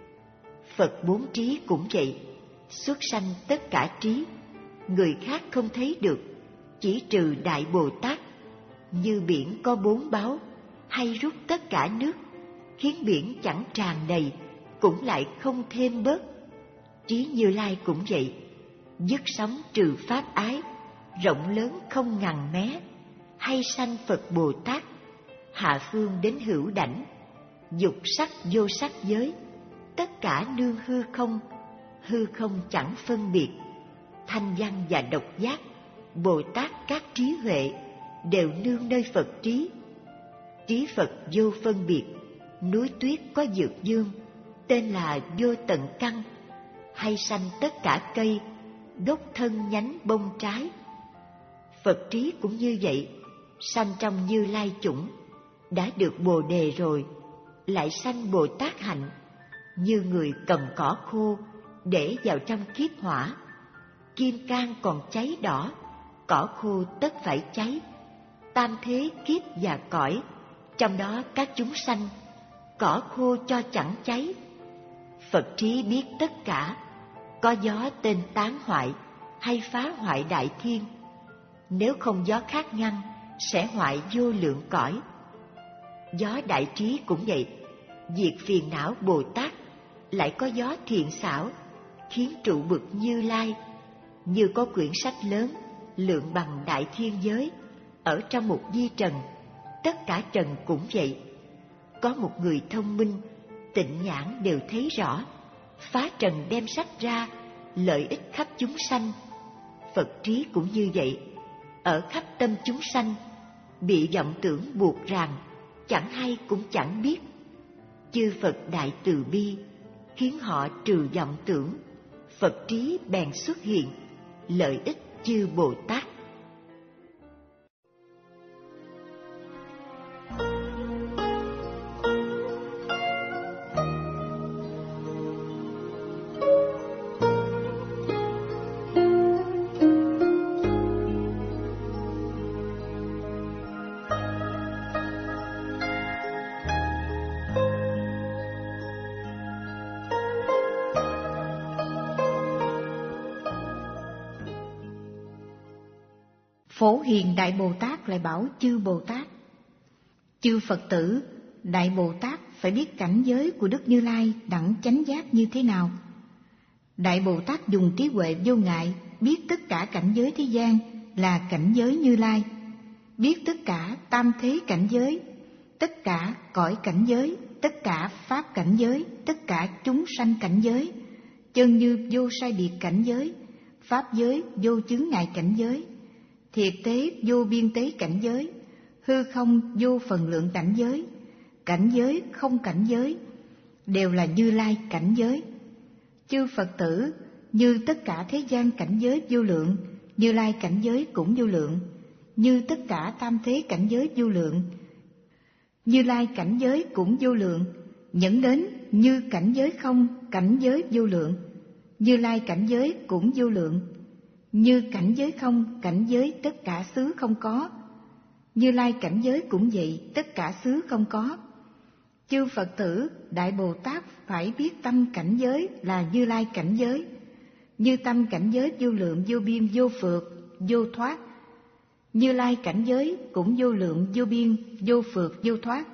Phật bốn trí cũng vậy, xuất sanh tất cả trí. Người khác không thấy được, chỉ trừ Đại Bồ Tát. Như biển có bốn báu, hay rút tất cả nước, khiến biển chẳng tràn đầy, cũng lại không thêm bớt. Trí Như Lai cũng vậy, dứt sống trừ pháp ái, rộng lớn không ngần mé. Hay sanh Phật Bồ Tát, hạ phương đến hữu đảnh. Dục sắc vô sắc giới, tất cả nương hư không, hư không chẳng phân biệt. Thanh văn và độc giác, Bồ Tát các trí huệ đều nương nơi Phật trí. Trí Phật vô phân biệt, núi tuyết có dược dương, tên là vô tận căn. Hay sanh tất cả cây, gốc thân nhánh bông trái. Phật trí cũng như vậy, sanh trong Như Lai chủng, đã được Bồ đề rồi, lại sanh Bồ Tát hạnh. Như người cầm cỏ khô để vào trong kiếp hỏa, kim cang còn cháy đỏ, cỏ khô tất phải cháy. Tam thế kiếp và cõi, trong đó các chúng sanh, cỏ khô cho chẳng cháy. Phật trí biết tất cả, có gió tên tán hoại hay phá hoại đại thiên. Nếu không gió khác ngăn, sẽ hoại vô lượng cõi. Gió đại trí cũng vậy, diệt phiền não Bồ Tát. Lại có gió thiện xảo, khiến trụ bực Như Lai. Như có quyển sách lớn, lượng bằng đại thiên giới, ở trong một di trần, tất cả trần cũng vậy. Có một người thông minh, tịnh nhãn đều thấy rõ, phá trần đem sách ra, lợi ích khắp chúng sanh. Phật trí cũng như vậy, ở khắp tâm chúng sanh, bị vọng tưởng buộc ràng, chẳng hay cũng chẳng biết. Chư Phật đại từ bi, khiến họ trừ vọng tưởng. Phật trí bèn xuất hiện, lợi ích chư Bồ Tát. Phổ Hiền Đại Bồ Tát lại bảo chư Bồ Tát: chư Phật tử, Đại Bồ Tát phải biết cảnh giới của Đức Như Lai đẳng chánh giác như thế nào. Đại Bồ Tát dùng trí huệ vô ngại biết tất cả cảnh giới thế gian là cảnh giới Như Lai, biết tất cả tam thế cảnh giới, tất cả cõi cảnh giới, tất cả pháp cảnh giới, tất cả chúng sanh cảnh giới, chân như vô sai biệt cảnh giới, pháp giới vô chướng ngại cảnh giới, thiệt tế vô biên tế cảnh giới, hư không vô phần lượng cảnh giới, cảnh giới không cảnh giới, đều là Như Lai cảnh giới. Chư Phật tử, như tất cả thế gian cảnh giới vô lượng, Như Lai cảnh giới cũng vô lượng. Như tất cả tam thế cảnh giới vô lượng, Như Lai cảnh giới cũng vô lượng. Nhẫn đến như cảnh giới không, cảnh giới vô lượng. Như Lai cảnh giới cũng vô lượng. Như cảnh giới không, cảnh giới tất cả xứ không có. Như Lai cảnh giới cũng vậy, tất cả xứ không có. Chư Phật tử, Đại Bồ Tát phải biết tâm cảnh giới là Như Lai cảnh giới. Như tâm cảnh giới vô lượng, vô biên, vô phượt, vô thoát. Như Lai cảnh giới cũng vô lượng, vô biên, vô phượt, vô thoát.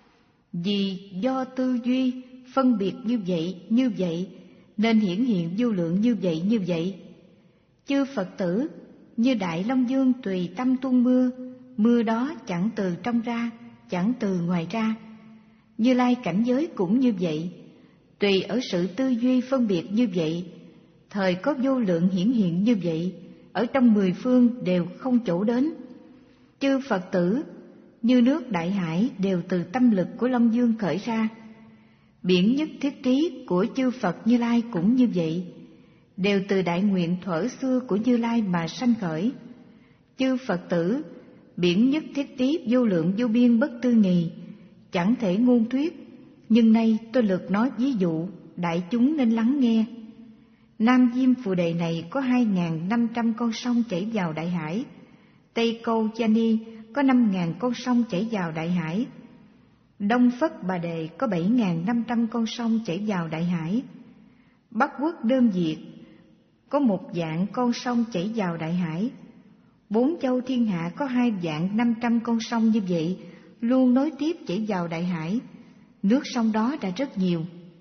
Vì do tư duy phân biệt như vậy, như vậy, nên hiển hiện vô lượng như vậy, như vậy. Chư Phật tử, như Đại Long Dương tùy tâm tuôn mưa, mưa đó chẳng từ trong ra, chẳng từ ngoài ra. Như Lai cảnh giới cũng như vậy, tùy ở sự tư duy phân biệt như vậy, thời có vô lượng hiển hiện như vậy, ở trong mười phương đều không chỗ đến. Chư Phật tử, như nước Đại Hải đều từ tâm lực của Long Dương khởi ra. Biển nhất thiết trí của chư Phật Như Lai cũng như vậy, đều từ đại nguyện thuở xưa của Như Lai mà sanh khởi. Chư Phật tử, biển nhất thiết trí vô lượng vô biên bất tư nghì, chẳng thể ngôn thuyết, nhưng nay tôi lược nói ví dụ, đại chúng nên lắng nghe. Nam Diêm Phù Đề này có hai nghìn năm trăm con sông chảy vào Đại Hải. Tây Câu Chani có năm nghìn con sông chảy vào Đại Hải. Đông Phất Bà Đề có bảy nghìn năm trăm con sông chảy vào Đại Hải. Bắc Quốc Đơn Diệt có một vạn con sông chảy vào Đại Hải. Bốn châu thiên hạ có hai vạn năm trăm con sông như vậy, luôn nối tiếp chảy vào Đại Hải. Nước sông đó đã rất nhiều.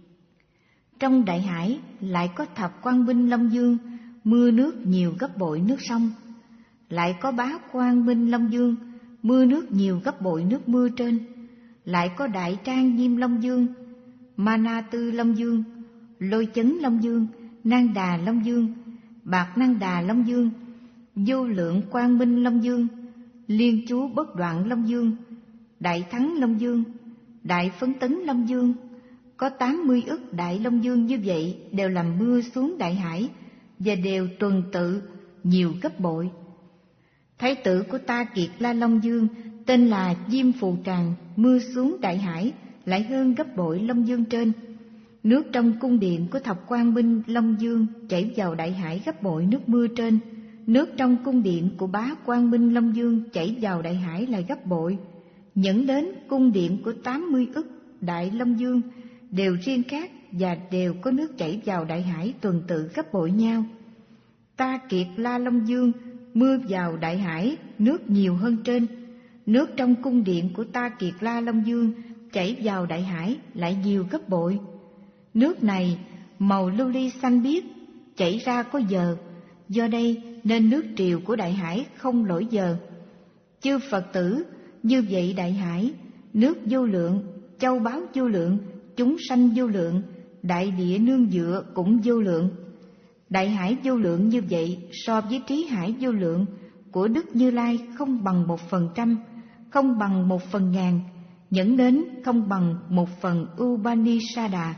Trong Đại Hải lại có thập quang minh Long Dương, mưa nước nhiều gấp bội nước sông. Lại có bá quang minh Long Dương, mưa nước nhiều gấp bội nước mưa trên. Lại có đại trang nghiêm Long Dương, ma na tư Long Dương, lôi chấn Long Dương, nan đà Long Dương, bạc năng đà Long Dương, vô lượng quang minh Long Dương, liên chú bất đoạn Long Dương, đại thắng Long Dương, đại phấn tấn Long Dương. Có tám mươi ức đại Long Dương như vậy đều làm mưa xuống Đại Hải, và đều tuần tự nhiều gấp bội. Thái tử của Ta Kiệt La Long Dương tên là Diêm Phù Tràng, mưa xuống Đại Hải lại hơn gấp bội Long Dương trên. Nước trong cung điện của Thập Quang Minh Long Dương chảy vào Đại Hải gấp bội nước mưa trên. Nước trong cung điện của Bá Quang Minh Long Dương chảy vào Đại Hải lại gấp bội. Nhẫn đến cung điện của tám mươi ức đại Long Dương đều riêng khác, và đều có nước chảy vào Đại Hải tuần tự gấp bội nhau. Ta Kiệt La Long Dương mưa vào Đại Hải nước nhiều hơn trên. Nước trong cung điện của Ta Kiệt La Long Dương chảy vào Đại Hải lại nhiều gấp bội. Nước này màu lưu ly xanh biếc, chảy ra có giờ, do đây nên nước triều của Đại Hải không lỗi giờ. Chư Phật tử, như vậy Đại Hải, nước vô lượng, châu báu vô lượng, chúng sanh vô lượng, đại địa nương dựa cũng vô lượng. Đại Hải vô lượng như vậy so với trí hải vô lượng của Đức Như Lai không bằng một phần trăm, không bằng một phần ngàn, nhẫn đến không bằng một phần Upanishada.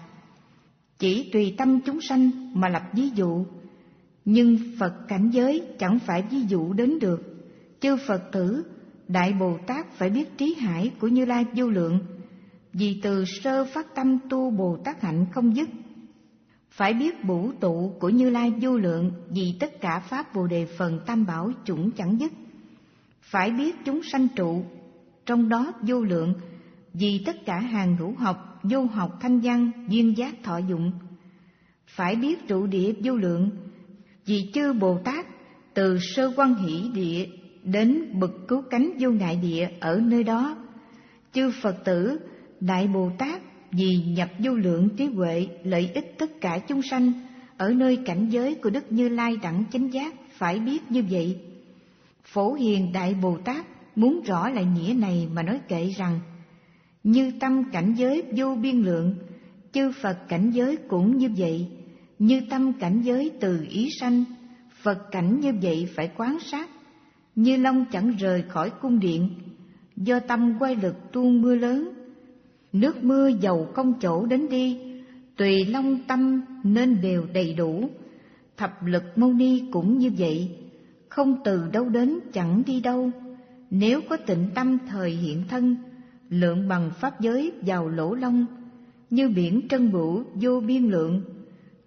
Chỉ tùy tâm chúng sanh mà lập ví dụ, nhưng Phật cảnh giới chẳng phải ví dụ đến được. Chư Phật tử, Đại Bồ Tát phải biết trí hải của Như Lai vô lượng, vì từ sơ phát tâm tu Bồ Tát hạnh không dứt. Phải biết bổ tụ của Như Lai vô lượng, vì tất cả pháp Bồ Đề phần tam bảo chủng chẳng dứt. Phải biết chúng sanh trụ, trong đó vô lượng, vì tất cả hàng hữu học, vô học thanh văn, duyên giác thọ dụng. Phải biết trụ địa vô lượng, vì chư Bồ Tát từ sơ quan hỷ địa đến bậc cứu cánh vô ngại địa ở nơi đó. Chư Phật tử, Đại Bồ Tát vì nhập vô lượng trí huệ lợi ích tất cả chúng sanh ở nơi cảnh giới của Đức Như Lai đẳng chánh giác, phải biết như vậy. Phổ Hiền Đại Bồ Tát muốn rõ lại nghĩa này mà nói kệ rằng: như tâm cảnh giới vô biên lượng, chư Phật cảnh giới cũng như vậy. Như tâm cảnh giới từ ý sanh, Phật cảnh như vậy phải quán sát. Như long chẳng rời khỏi cung điện, do tâm quay lực tuôn mưa lớn. Nước mưa dầu không chỗ đến đi, tùy long tâm nên đều đầy đủ. Thập lực mâu ni cũng như vậy, không từ đâu đến chẳng đi đâu. Nếu có tịnh tâm thời hiện thân, lượng bằng pháp giới vào lỗ long. Như biển trân bửu vô biên lượng,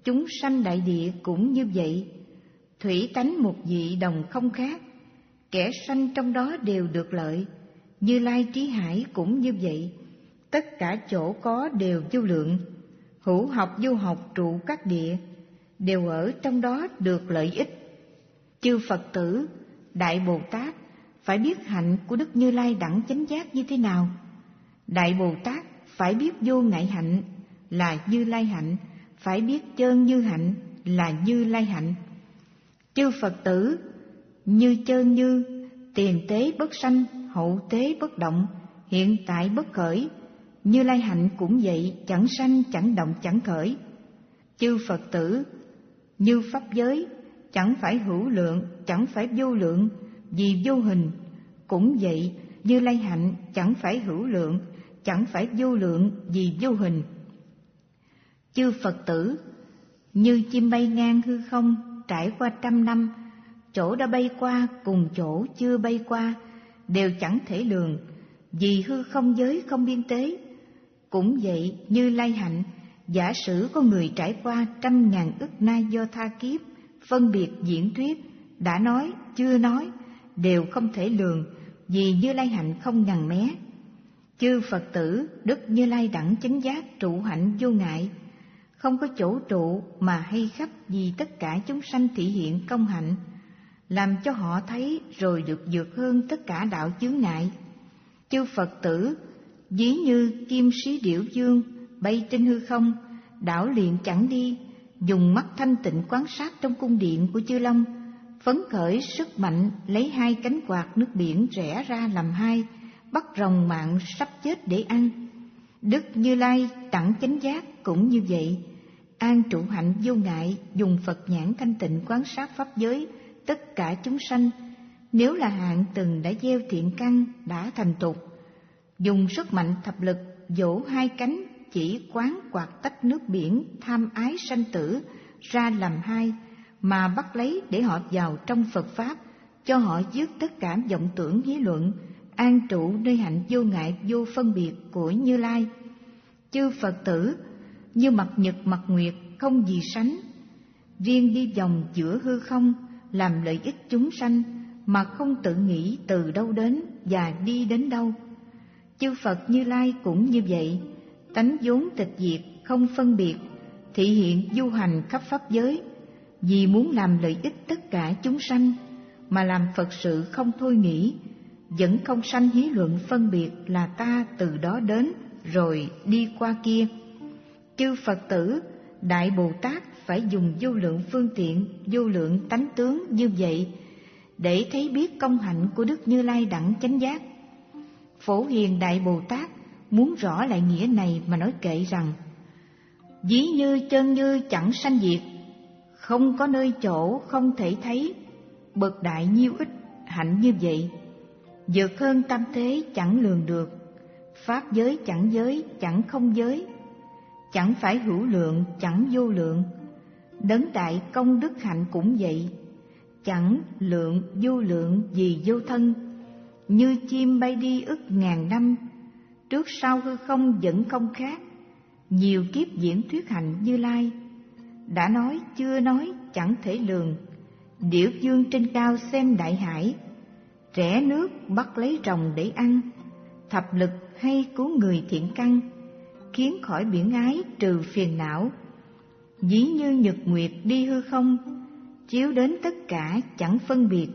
chúng sanh đại địa cũng như vậy, thủy tánh một vị đồng không khác, kẻ sanh trong đó đều được lợi. Như Lai trí hải cũng như vậy, tất cả chỗ có đều vô lượng, hữu học vô học trụ các địa, đều ở trong đó được lợi ích. Chư Phật tử, Đại Bồ Tát phải biết hạnh của Đức Như Lai đẳng chánh giác như thế nào. Đại Bồ Tát phải biết vô ngại hạnh là Như Lai hạnh, phải biết chơn như hạnh là Như Lai hạnh. Chư Phật tử, như chơn như, tiền tế bất sanh, hậu tế bất động, hiện tại bất khởi. Như Lai hạnh cũng vậy, chẳng sanh, chẳng động, chẳng khởi. Chư Phật tử, như pháp giới, chẳng phải hữu lượng, chẳng phải vô lượng, vì vô hình. Cũng vậy, Như Lai hạnh chẳng phải hữu lượng, chẳng phải vô lượng, vì vô hình. Chư Phật tử, như chim bay ngang hư không, trải qua trăm năm, chỗ đã bay qua cùng chỗ chưa bay qua, đều chẳng thể lường, vì hư không giới không biên tế. Cũng vậy, Như Lai hạnh, giả sử có người trải qua trăm ngàn ức na do tha kiếp, phân biệt diễn thuyết, đã nói, chưa nói, đều không thể lường, vì Như Lai hạnh không ngần mé. Chư Phật tử, Đức Như Lai đẳng chánh giác trụ hạnh vô ngại, không có chỗ trụ mà hay khắp vì tất cả chúng sanh thị hiện công hạnh, làm cho họ thấy rồi được vượt hơn tất cả đạo chướng ngại. Chư Phật tử, ví như kim sĩ điểu dương bay trên hư không, đảo liền chẳng đi, dùng mắt thanh tịnh quan sát trong cung điện của Chư Long, phấn khởi sức mạnh lấy hai cánh quạt nước biển rẽ ra làm hai, bắt rồng mạng sắp chết để ăn. Đức Như Lai đẳng chánh giác cũng như vậy, an trụ hạnh vô ngại, dùng Phật nhãn thanh tịnh quan sát pháp giới tất cả chúng sanh. Nếu là hạng từng đã gieo thiện căn, đã thành tục, dùng sức mạnh thập lực vỗ hai cánh, chỉ quán quạt tách nước biển tham ái sanh tử ra làm hai, mà bắt lấy để họ vào trong Phật Pháp, cho họ dứt tất cả vọng tưởng hí luận, an trụ nơi hạnh vô ngại vô phân biệt của Như Lai. Chư Phật tử, như mặt nhật mặt nguyệt không gì sánh, riêng đi vòng giữa hư không, làm lợi ích chúng sanh, mà không tự nghĩ từ đâu đến và đi đến đâu. Chư Phật Như Lai cũng như vậy, tánh vốn tịch diệt không phân biệt, thị hiện du hành khắp pháp giới, vì muốn làm lợi ích tất cả chúng sanh, mà làm Phật sự không thôi nghĩ, vẫn không sanh hí luận phân biệt là ta từ đó đến rồi đi qua kia. Chư Phật tử, Đại Bồ Tát phải dùng vô lượng phương tiện, vô lượng tánh tướng như vậy, để thấy biết công hạnh của Đức Như Lai đẳng chánh giác. Phổ Hiền Đại Bồ Tát muốn rõ lại nghĩa này mà nói kệ rằng: ví như chân như chẳng sanh diệt, không có nơi chỗ không thể thấy, bậc đại nhiêu ích hạnh như vậy, vượt hơn tam thế chẳng lường được, pháp giới chẳng giới chẳng không giới, chẳng phải hữu lượng chẳng vô lượng, đấng đại công đức hạnh cũng vậy, chẳng lượng vô lượng vì vô thân, như chim bay đi ức ngàn năm, trước sau hư không vẫn không khác, nhiều kiếp diễn thuyết hạnh Như Lai, đã nói chưa nói chẳng thể lường, điểu dương trên cao xem đại hải, rẽ nước bắt lấy rồng để ăn, thập lực hay cứu người thiện căn, khiến khỏi biển ái trừ phiền não. Ví như nhật nguyệt đi hư không, chiếu đến tất cả chẳng phân biệt,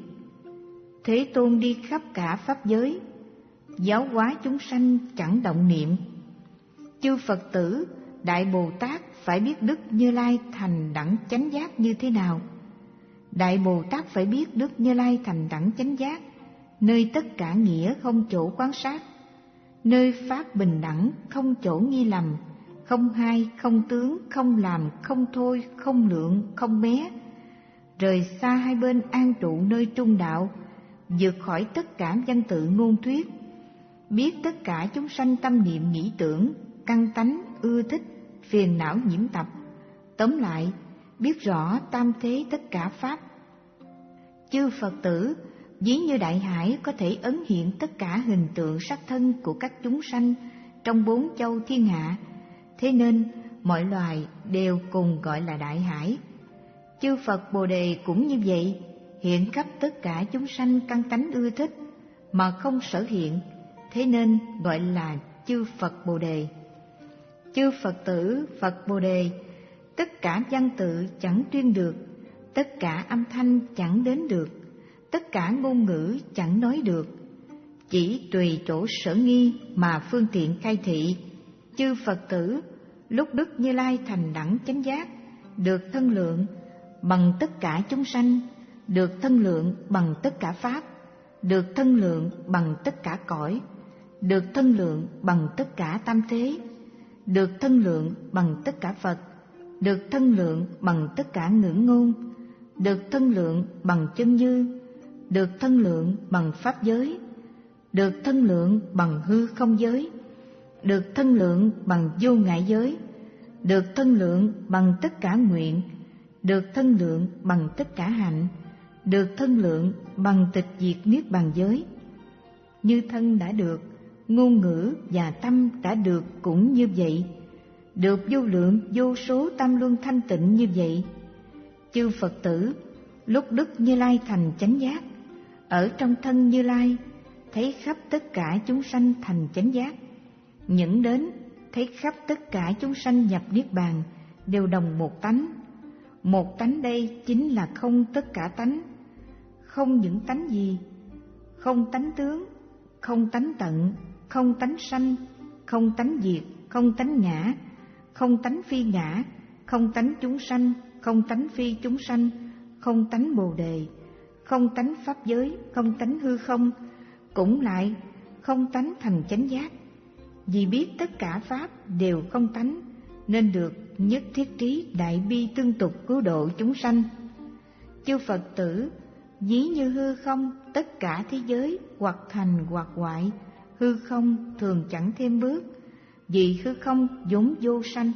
Thế Tôn đi khắp cả pháp giới, giáo hóa chúng sanh chẳng động niệm. Chư Phật tử, Đại Bồ Tát phải biết Đức Như Lai thành đẳng chánh giác như thế nào. Đại Bồ Tát phải biết Đức Như Lai thành đẳng chánh giác, nơi tất cả nghĩa không chỗ quan sát, nơi pháp bình đẳng không chỗ nghi lầm, không hai, không tướng, không làm, không thôi, không lượng, không mé, rời xa hai bên an trụ nơi trung đạo, vượt khỏi tất cả văn tự ngôn thuyết, biết tất cả chúng sanh tâm niệm nghĩ tưởng, căn tánh, ưa thích, phiền não nhiễm tập. Tóm lại, biết rõ tam thế tất cả pháp. Chư Phật tử, ví như đại hải có thể ấn hiện tất cả hình tượng sắc thân của các chúng sanh trong bốn châu thiên hạ, thế nên mọi loài đều cùng gọi là Đại Hải. Chư Phật Bồ Đề cũng như vậy, hiện khắp tất cả chúng sanh căn tánh ưa thích mà không sở hiện, thế nên gọi là chư Phật Bồ Đề. Chư Phật tử Phật Bồ Đề, tất cả văn tự chẳng tuyên được, tất cả âm thanh chẳng đến được, tất cả ngôn ngữ chẳng nói được, chỉ tùy chỗ sở nghi mà phương tiện khai thị. Chư Phật tử lúc Đức Như Lai thành đẳng chánh giác, được thân lượng bằng tất cả chúng sanh, được thân lượng bằng tất cả pháp, được thân lượng bằng tất cả cõi, được thân lượng bằng tất cả tam thế, được thân lượng bằng tất cả Phật, được thân lượng bằng tất cả ngữ ngôn, được thân lượng bằng chân như, được thân lượng bằng pháp giới, được thân lượng bằng hư không giới, được thân lượng bằng vô ngại giới, được thân lượng bằng tất cả nguyện, được thân lượng bằng tất cả hạnh, được thân lượng bằng tịch diệt niết bàn giới. Như thân đã được, ngôn ngữ và tâm đã được cũng như vậy, được vô lượng vô số tam luân thanh tịnh như vậy. Chư Phật tử lúc Đức Như Lai thành chánh giác, ở trong thân Như Lai thấy khắp tất cả chúng sanh thành chánh giác, những đến thấy khắp tất cả chúng sanh nhập niết bàn đều đồng một tánh. Một tánh đây chính là không tất cả tánh, không những tánh gì, không tánh tướng, không tánh tận, không tánh sanh, không tánh diệt, không tánh ngã, không tánh phi ngã, không tánh chúng sanh, không tánh phi chúng sanh, không tánh Bồ Đề, không tánh pháp giới, không tánh hư không, cũng lại không tánh thành chánh giác. Vì biết tất cả pháp đều không tánh, nên được nhất thiết trí đại bi tương tục cứu độ chúng sanh. Chư Phật tử ví như hư không, tất cả thế giới hoặc thành hoặc hoại, hư không thường chẳng thêm bước, vì hư không vốn vô sanh.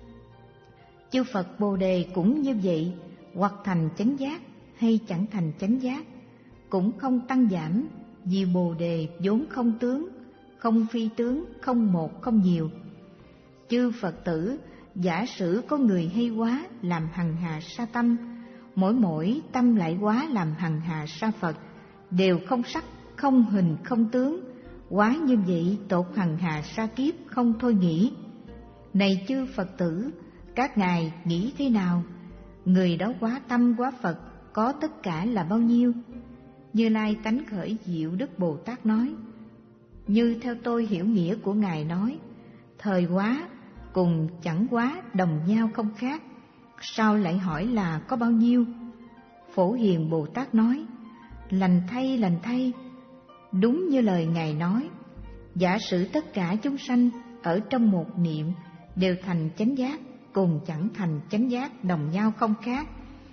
Chư Phật Bồ Đề cũng như vậy, hoặc thành chánh giác hay chẳng thành chánh giác, cũng không tăng giảm, vì Bồ Đề vốn không tướng, không phi tướng, không một không nhiều. Chư Phật tử giả sử có người hay quá làm hằng hà sa tâm, mỗi mỗi tâm lại quá làm hằng hà sa Phật, đều không sắc, không hình, không tướng, quá như vậy tột hằng hà sa kiếp không thôi nghĩ. Này chư Phật tử, các ngài nghĩ thế nào? Người đó quá tâm quá Phật có tất cả là bao nhiêu? Như Lai tánh khởi diệu Đức Bồ Tát nói: như theo tôi hiểu nghĩa của ngài nói, thời quá cùng chẳng quá đồng nhau không khác, sao lại hỏi là có bao nhiêu? Phổ Hiền Bồ Tát nói: lành thay, lành thay, đúng như lời ngài nói. Giả sử tất cả chúng sanh ở trong một niệm đều thành chánh giác, cùng chẳng thành chánh giác đồng nhau không khác.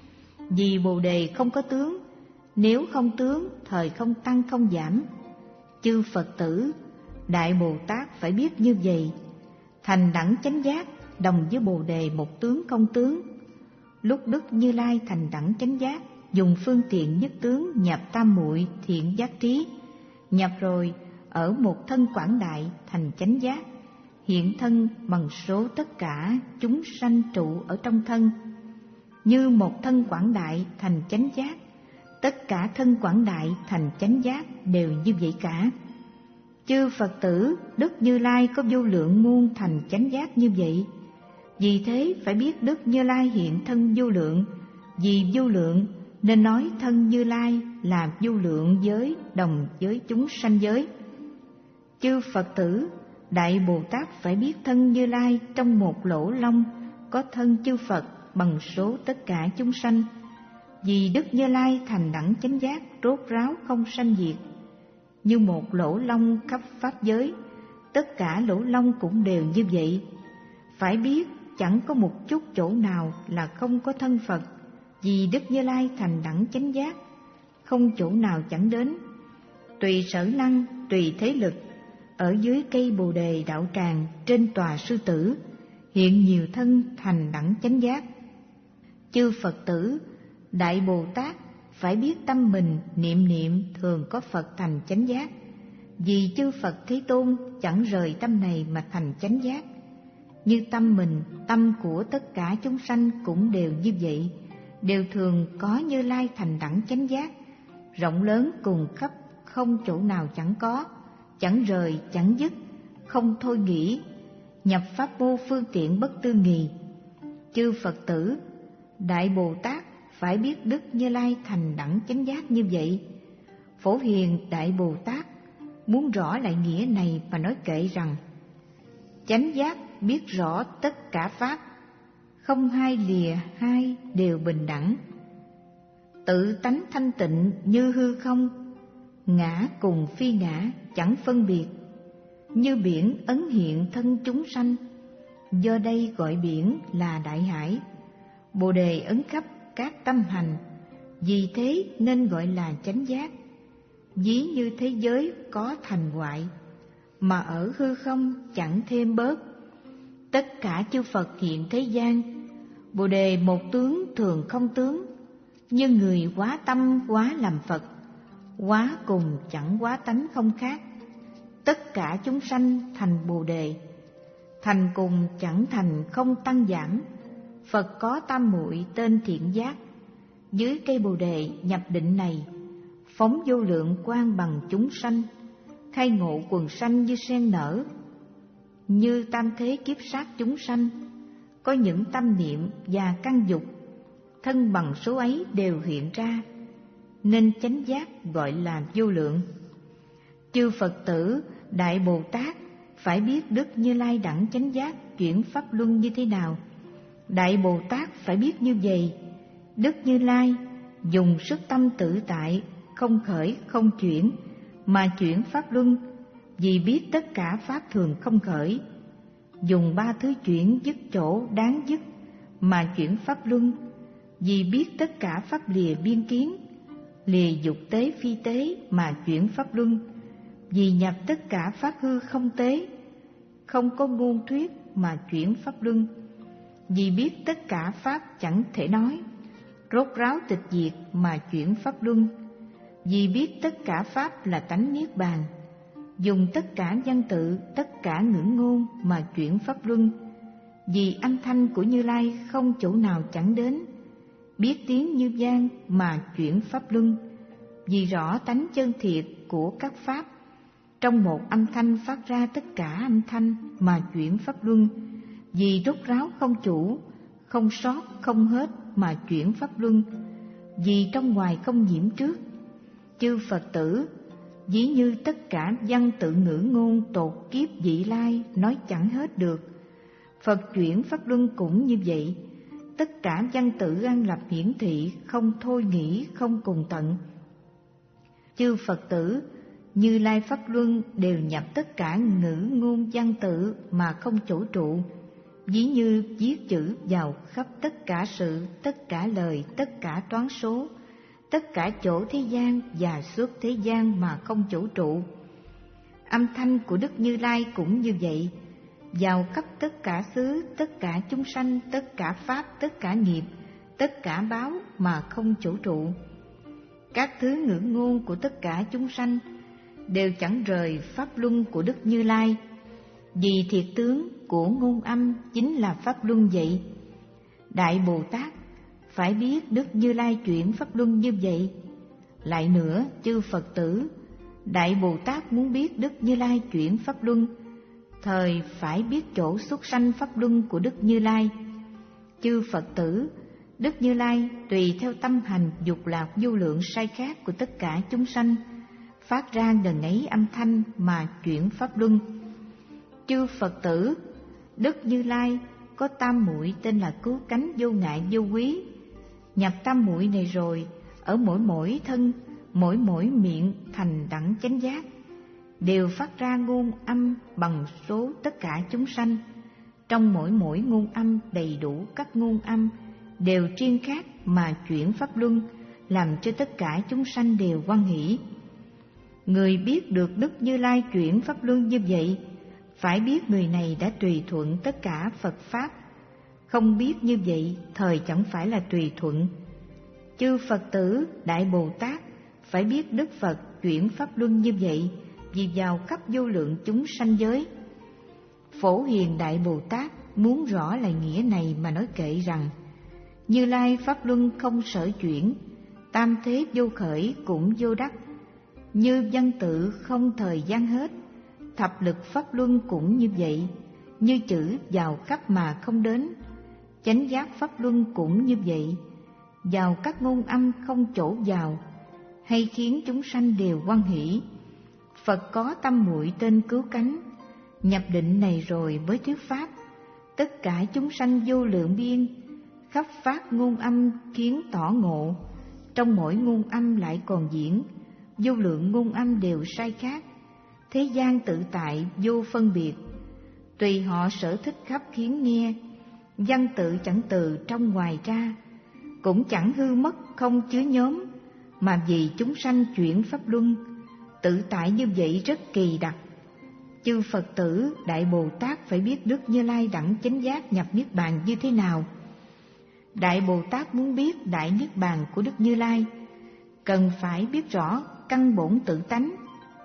Vì Bồ Đề không có tướng, nếu không tướng thời không tăng không giảm. Chư Phật tử Đại Bồ Tát phải biết như vậy, thành đẳng chánh giác đồng với Bồ Đề một tướng không tướng. Lúc Đức Như Lai thành đẳng chánh giác, dùng phương tiện nhất tướng nhập tam muội thiện giác trí, nhập rồi ở một thân quảng đại thành chánh giác, hiện thân bằng số tất cả chúng sanh trụ ở trong thân. Như một thân quảng đại thành chánh giác, tất cả thân quảng đại thành chánh giác đều như vậy cả. Chư Phật tử Đức Như Lai có vô lượng muôn thành chánh giác như vậy. Vì thế phải biết Đức Như Lai hiện thân vô lượng, vì vô lượng nên nói thân Như Lai là vô lượng giới đồng với chúng sanh giới. Chư Phật tử Đại Bồ Tát phải biết thân Như Lai trong một lỗ lông có thân chư Phật bằng số tất cả chúng sanh. Vì Đức Như Lai thành đẳng chánh giác rốt ráo không sanh diệt. Như một lỗ lông khắp pháp giới, tất cả lỗ lông cũng đều như vậy. Phải biết chẳng có một chút chỗ nào là không có thân Phật. Vì Đức Như Lai thành đẳng chánh giác, không chỗ nào chẳng đến. Tùy sở năng, tùy thế lực, ở dưới cây Bồ Đề đạo tràng trên tòa sư tử, hiện nhiều thân thành đẳng chánh giác. Chư Phật tử Đại Bồ Tát phải biết tâm mình niệm niệm thường có Phật thành chánh giác. Vì chư Phật Thế Tôn chẳng rời tâm này mà thành chánh giác. như tâm mình, tâm của tất cả chúng sanh cũng đều như vậy, đều thường có Như Lai thành đẳng chánh giác, rộng lớn cùng khắp, không chỗ nào chẳng có, chẳng rời chẳng dứt, không thôi nghĩ, nhập pháp môn phương tiện bất tư nghì. Chư Phật tử, Đại Bồ Tát phải biết Đức Như Lai thành đẳng chánh giác như vậy. Phổ Hiền Đại Bồ Tát muốn rõ lại nghĩa này mà nói kệ rằng: chánh giác biết rõ tất cả pháp, không hai lìa hai đều bình đẳng. Tự tánh thanh tịnh như hư không, ngã cùng phi ngã chẳng phân biệt, như biển ấn hiện thân chúng sanh, do đây gọi biển là đại hải. Bồ đề ấn khắp các tâm hành, vì thế nên gọi là chánh giác. Ví như thế giới có thành hoại, mà ở hư không chẳng thêm bớt. Tất cả chư Phật hiện thế gian, Bồ đề một tướng thường không tướng, như người hóa tâm hóa làm Phật, hóa cùng chẳng hóa tánh không khác. Tất cả chúng sanh thành Bồ đề, thành cùng chẳng thành không tăng giảm. Phật có tam muội tên thiện giác, dưới cây Bồ đề nhập định này, phóng vô lượng quang bằng chúng sanh, khai ngộ quần sanh như sen nở. Như tam thế kiếp sát chúng sanh, có những tâm niệm và căn dục, thân bằng số ấy đều hiện ra, nên chánh giác gọi là vô lượng. Chư Phật tử, Đại Bồ Tát phải biết Đức Như Lai đẳng chánh giác chuyển pháp luân như thế nào. Đại Bồ Tát phải biết như vậy: Đức Như Lai dùng sức tâm tự tại, không khởi không chuyển, mà chuyển pháp luân, vì biết tất cả pháp thường không khởi. Dùng ba thứ chuyển dứt chỗ đáng dứt, mà chuyển pháp luân, vì biết tất cả pháp lìa biên kiến, lìa dục tế phi tế, mà chuyển pháp luân, vì nhập tất cả pháp hư không tế, không có ngôn thuyết, mà chuyển pháp luân, vì biết tất cả pháp chẳng thể nói, rốt ráo tịch diệt, mà chuyển pháp luân, vì biết tất cả pháp là tánh niết bàn. Dùng tất cả văn tự, tất cả ngữ ngôn, mà chuyển pháp luân, vì âm thanh của Như Lai không chỗ nào chẳng đến. Biết tiếng như vang, mà chuyển pháp luân, vì rõ tánh chân thiệt của các pháp. Trong một âm thanh phát ra tất cả âm thanh, mà chuyển pháp luân, vì rốt ráo không chủ, không sót không hết, mà chuyển pháp luân, vì trong ngoài không nhiễm trước. Chư Phật tử, ví như tất cả văn tự ngữ ngôn tột kiếp vị lai nói chẳng hết được, Phật chuyển pháp luân cũng như vậy. Tất cả văn tự an lập hiển thị, không thôi nghĩ, không cùng tận. Chư Phật tử, Như Lai pháp luân đều nhập tất cả ngữ ngôn văn tự mà không chỗ trụ, ví như viết chữ vào khắp tất cả sự, tất cả lời, tất cả toán số, tất cả chỗ thế gian và suốt thế gian mà không chỗ trụ. Âm thanh của Đức Như Lai cũng như vậy, vào khắp tất cả xứ, tất cả chúng sanh, tất cả pháp, tất cả nghiệp, tất cả báo mà không chỗ trụ. Các thứ ngữ ngôn của tất cả chúng sanh đều chẳng rời pháp luân của Đức Như Lai, vì thiệt tướng của ngôn âm chính là pháp luân vậy. Đại Bồ Tát phải biết Đức Như Lai chuyển pháp luân như vậy. Lại nữa, chư Phật tử, Đại Bồ Tát muốn biết Đức Như Lai chuyển pháp luân, thời phải biết chỗ xuất sanh pháp luân của Đức Như Lai. Chư Phật tử, Đức Như Lai tùy theo tâm hành dục lạc vô lượng sai khác của tất cả chúng sanh, phát ra ngần ấy âm thanh mà chuyển pháp luân. Chư Phật tử, Đức Như Lai có tam muội tên là cứu cánh, vô ngại, vô quý. Nhập tam muội này rồi, ở mỗi mỗi thân, mỗi mỗi miệng thành đẳng chánh giác, đều phát ra ngôn âm bằng số tất cả chúng sanh. Trong mỗi mỗi ngôn âm đầy đủ các ngôn âm, đều riêng khác mà chuyển pháp luân, làm cho tất cả chúng sanh đều hoan hỷ. Người biết được Đức Như Lai chuyển pháp luân như vậy, phải biết người này đã tùy thuận tất cả Phật Pháp. Không biết như vậy, thời chẳng phải là tùy thuận. Chư Phật tử, Đại Bồ Tát phải biết Đức Phật chuyển pháp luân như vậy, vì vào khắp vô lượng chúng sanh giới. Phổ Hiền Đại Bồ Tát muốn rõ lại nghĩa này mà nói kệ rằng: Như Lai pháp luân không sở chuyển, tam thế vô khởi cũng vô đắc. Như văn tự không thời gian hết, thập lực pháp luân cũng như vậy. Như chữ vào khắp mà không đến, chánh giác pháp luân cũng như vậy. Vào các ngôn âm không chỗ vào, hay khiến chúng sanh đều hoan hỷ. Phật có tâm muội tên cứu cánh, nhập định này rồi mới thuyết pháp. Tất cả chúng sanh vô lượng biên, khắp phát ngôn âm khiến tỏ ngộ. Trong mỗi ngôn âm lại còn diễn, vô lượng ngôn âm đều sai khác. Thế gian tự tại vô phân biệt, tùy họ sở thích khắp khiến nghe. Văn tự chẳng từ trong ngoài ra, cũng chẳng hư mất không chứa nhóm. Mà vì chúng sanh chuyển pháp luân, tự tại như vậy rất kỳ đặc. Chư Phật tử Đại Bồ Tát phải biết Đức Như Lai đẳng chánh giác nhập Niết Bàn như thế nào. Đại Bồ Tát muốn biết Đại Niết Bàn của Đức Như Lai, cần phải biết rõ căn bổn tự tánh.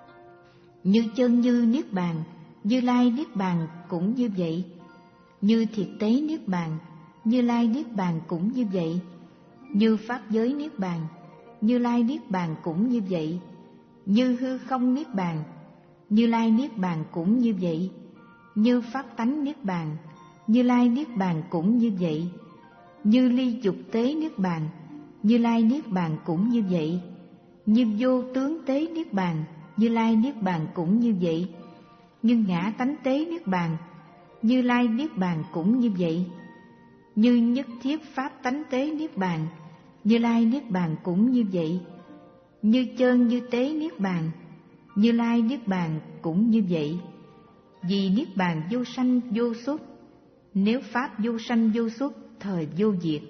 Như chân như Niết Bàn, Như Lai Niết Bàn cũng như vậy. Như thiệt tế Niết Bàn, Như Lai Niết Bàn cũng như vậy. Như Pháp giới Niết Bàn, Như Lai Niết Bàn cũng như vậy. Như hư không Niết Bàn, Như Lai Niết Bàn cũng như vậy. Như Pháp tánh Niết Bàn, Như Lai Niết Bàn cũng như vậy. Như ly dục tế Niết Bàn, Như Lai Niết Bàn cũng như vậy. Như vô tướng tế Niết Bàn, Như Lai Niết Bàn cũng như vậy. Như ngã tánh tế Niết Bàn, Như Lai Niết Bàn cũng như vậy. Như nhất thiết Pháp tánh tế Niết Bàn, Như Lai Niết Bàn cũng như vậy. Như chân như tế Niết Bàn, Như Lai Niết Bàn cũng như vậy. Vì Niết Bàn vô sanh vô xuất, nếu Pháp vô sanh vô xuất, thời vô diệt.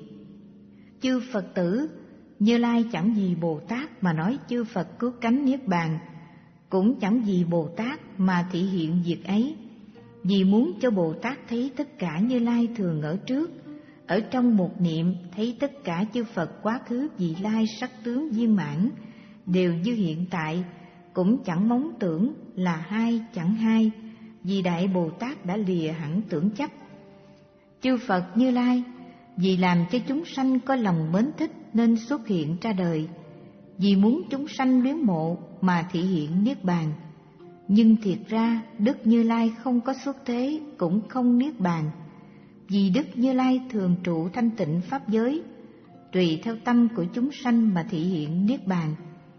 Chư Phật tử, Như Lai chẳng vì Bồ Tát mà nói chư Phật cứu cánh Niết Bàn, cũng chẳng vì Bồ Tát mà thị hiện việc ấy. Vì muốn cho Bồ Tát thấy tất cả Như Lai thường ở trước, ở trong một niệm thấy tất cả chư Phật quá khứ vị lai sắc tướng viên mãn, đều như hiện tại, cũng chẳng mong tưởng là hai chẳng hai, vì Đại Bồ Tát đã lìa hẳn tưởng chấp. Chư Phật Như Lai vì làm cho chúng sanh có lòng mến thích nên xuất hiện ra đời, vì muốn chúng sanh luyến mộ mà thị hiện Niết Bàn. Nhưng thiệt ra Đức Như Lai không có xuất thế, cũng không Niết Bàn. Vì Đức Như Lai thường trụ thanh tịnh pháp giới, tùy theo tâm của chúng sanh mà thị hiện Niết Bàn.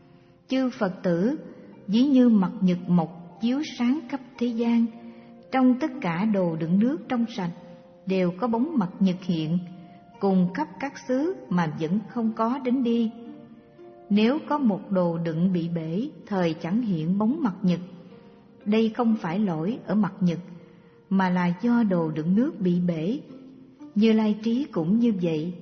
Chư Phật tử ví như mặt nhật mộc chiếu sáng khắp thế gian, trong tất cả đồ đựng nước trong sạch đều có bóng mặt nhật hiện, cùng khắp các xứ mà vẫn không có đến đi. Nếu có một đồ đựng bị bể, thời chẳng hiện bóng mặt nhật. Đây không phải lỗi ở mặt nhật, mà là do đồ đựng nước bị bể. Như Lai trí cũng như vậy,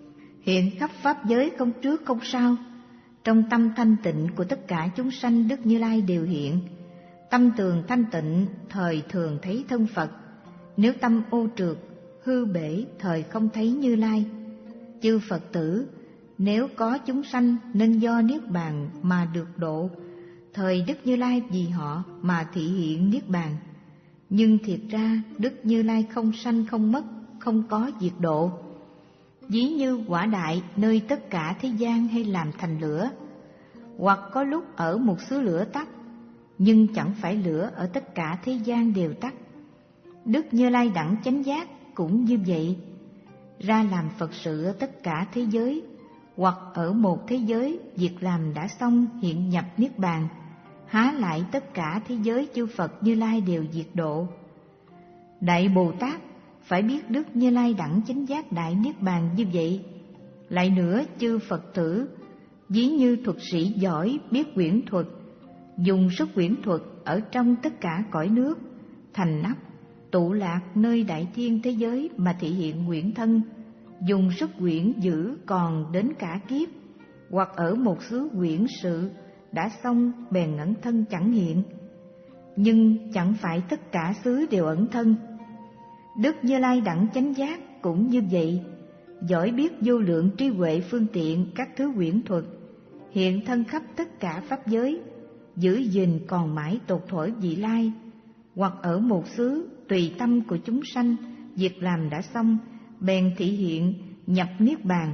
hiện khắp pháp giới không trước không sau. Trong tâm thanh tịnh của tất cả chúng sanh, Đức Như Lai đều hiện. Tâm tường thanh tịnh, thời thường thấy thân Phật. Nếu tâm ô trượt, hư bể, thời không thấy Như Lai. Chư Phật tử, nếu có chúng sanh nên do Niết Bàn mà được độ, thời Đức Như Lai vì họ mà thị hiện Niết Bàn. Nhưng thiệt ra Đức Như Lai không sanh không mất, không có diệt độ. Ví như quả đại nơi tất cả thế gian hay làm thành lửa, hoặc có lúc ở một xứ lửa tắt, nhưng chẳng phải lửa ở tất cả thế gian đều tắt. Đức Như Lai đẳng chánh giác cũng như vậy, ra làm Phật sự ở tất cả thế giới, hoặc ở một thế giới việc làm đã xong hiện nhập Niết Bàn, há lại tất cả thế giới chư Phật Như Lai đều diệt độ. Đại Bồ Tát phải biết Đức Như Lai đẳng chánh giác đại Niết Bàn như vậy. Lại nữa, chư Phật tử ví như thuật sĩ giỏi biết quyển thuật, dùng sức quyển thuật ở trong tất cả cõi nước, thành nắp, tụ lạc nơi đại thiên thế giới mà thị hiện quyển thân, dùng sức quyển giữ còn đến cả kiếp, hoặc ở một xứ quyển sự đã xong bèn ẩn thân chẳng hiện. Nhưng chẳng phải tất cả xứ đều ẩn thân. Đức Như Lai đẳng chánh giác cũng như vậy, giỏi biết vô lượng trí huệ phương tiện các thứ quyển thuật, hiện thân khắp tất cả pháp giới, giữ gìn còn mãi tột thổi vị lai, hoặc ở một xứ tùy tâm của chúng sanh việc làm đã xong, bèn thị hiện nhập niết bàn.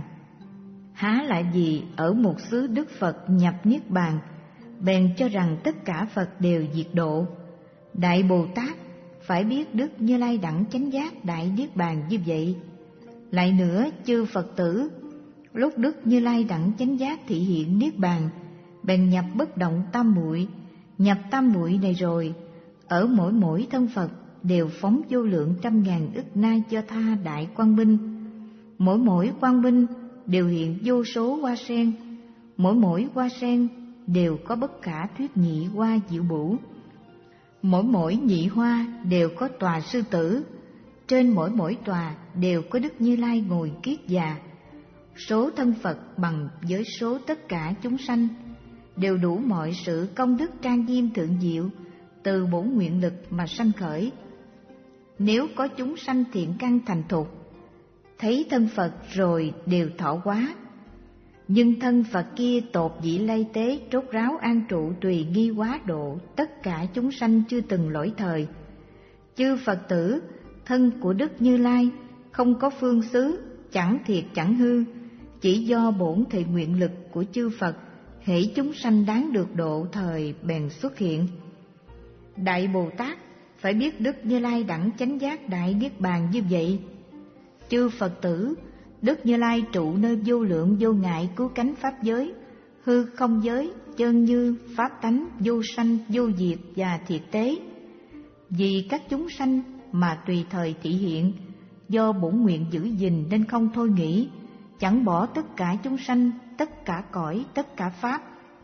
Há lại gì ở một xứ Đức Phật nhập niết bàn, bèn cho rằng tất cả Phật đều diệt độ. Đại Bồ Tát phải biết Đức Như Lai đẳng chánh giác đại niết bàn như vậy. Lại nữa, chư Phật tử, lúc Đức Như Lai đẳng chánh giác thị hiện niết bàn, bèn nhập bất động tam muội. Nhập tam muội này rồi, ở mỗi mỗi thân Phật đều phóng vô lượng trăm ngàn ức na cho tha đại quang minh. Mỗi mỗi quang minh đều hiện vô số hoa sen, mỗi mỗi hoa sen đều có bất khả thuyết nhị hoa diệu bủ. Mỗi mỗi nhị hoa đều có tòa sư tử, trên mỗi mỗi tòa đều có Đức Như Lai ngồi kiết già. Số thân Phật bằng với số tất cả chúng sanh, đều đủ mọi sự công đức trang nghiêm thượng diệu, từ bổn nguyện lực mà sanh khởi. Nếu có chúng sanh thiện căn thành thục, thấy thân Phật rồi đều thọ hóa. Nhưng thân Phật kia tột dị lay tế trốt ráo an trụ tùy nghi hóa độ tất cả chúng sanh chưa từng lỗi thời. Chư Phật tử, thân của Đức Như Lai không có phương xứ, chẳng thiệt chẳng hư, chỉ do bổn thị nguyện lực của chư Phật, hễ chúng sanh đáng được độ thời bèn xuất hiện. Đại Bồ Tát phải biết Đức Như Lai đẳng chánh giác đại niết bàn như vậy. Chư Phật tử, Đức Như Lai trụ nơi vô lượng vô ngại cứu cánh pháp giới, hư không giới, chân như, pháp tánh, vô sanh, vô diệt và thiệt tế. Vì các chúng sanh mà tùy thời thị hiện, do bổn nguyện giữ gìn nên không thôi nghĩ, chẳng bỏ tất cả chúng sanh, tất cả cõi, tất cả pháp.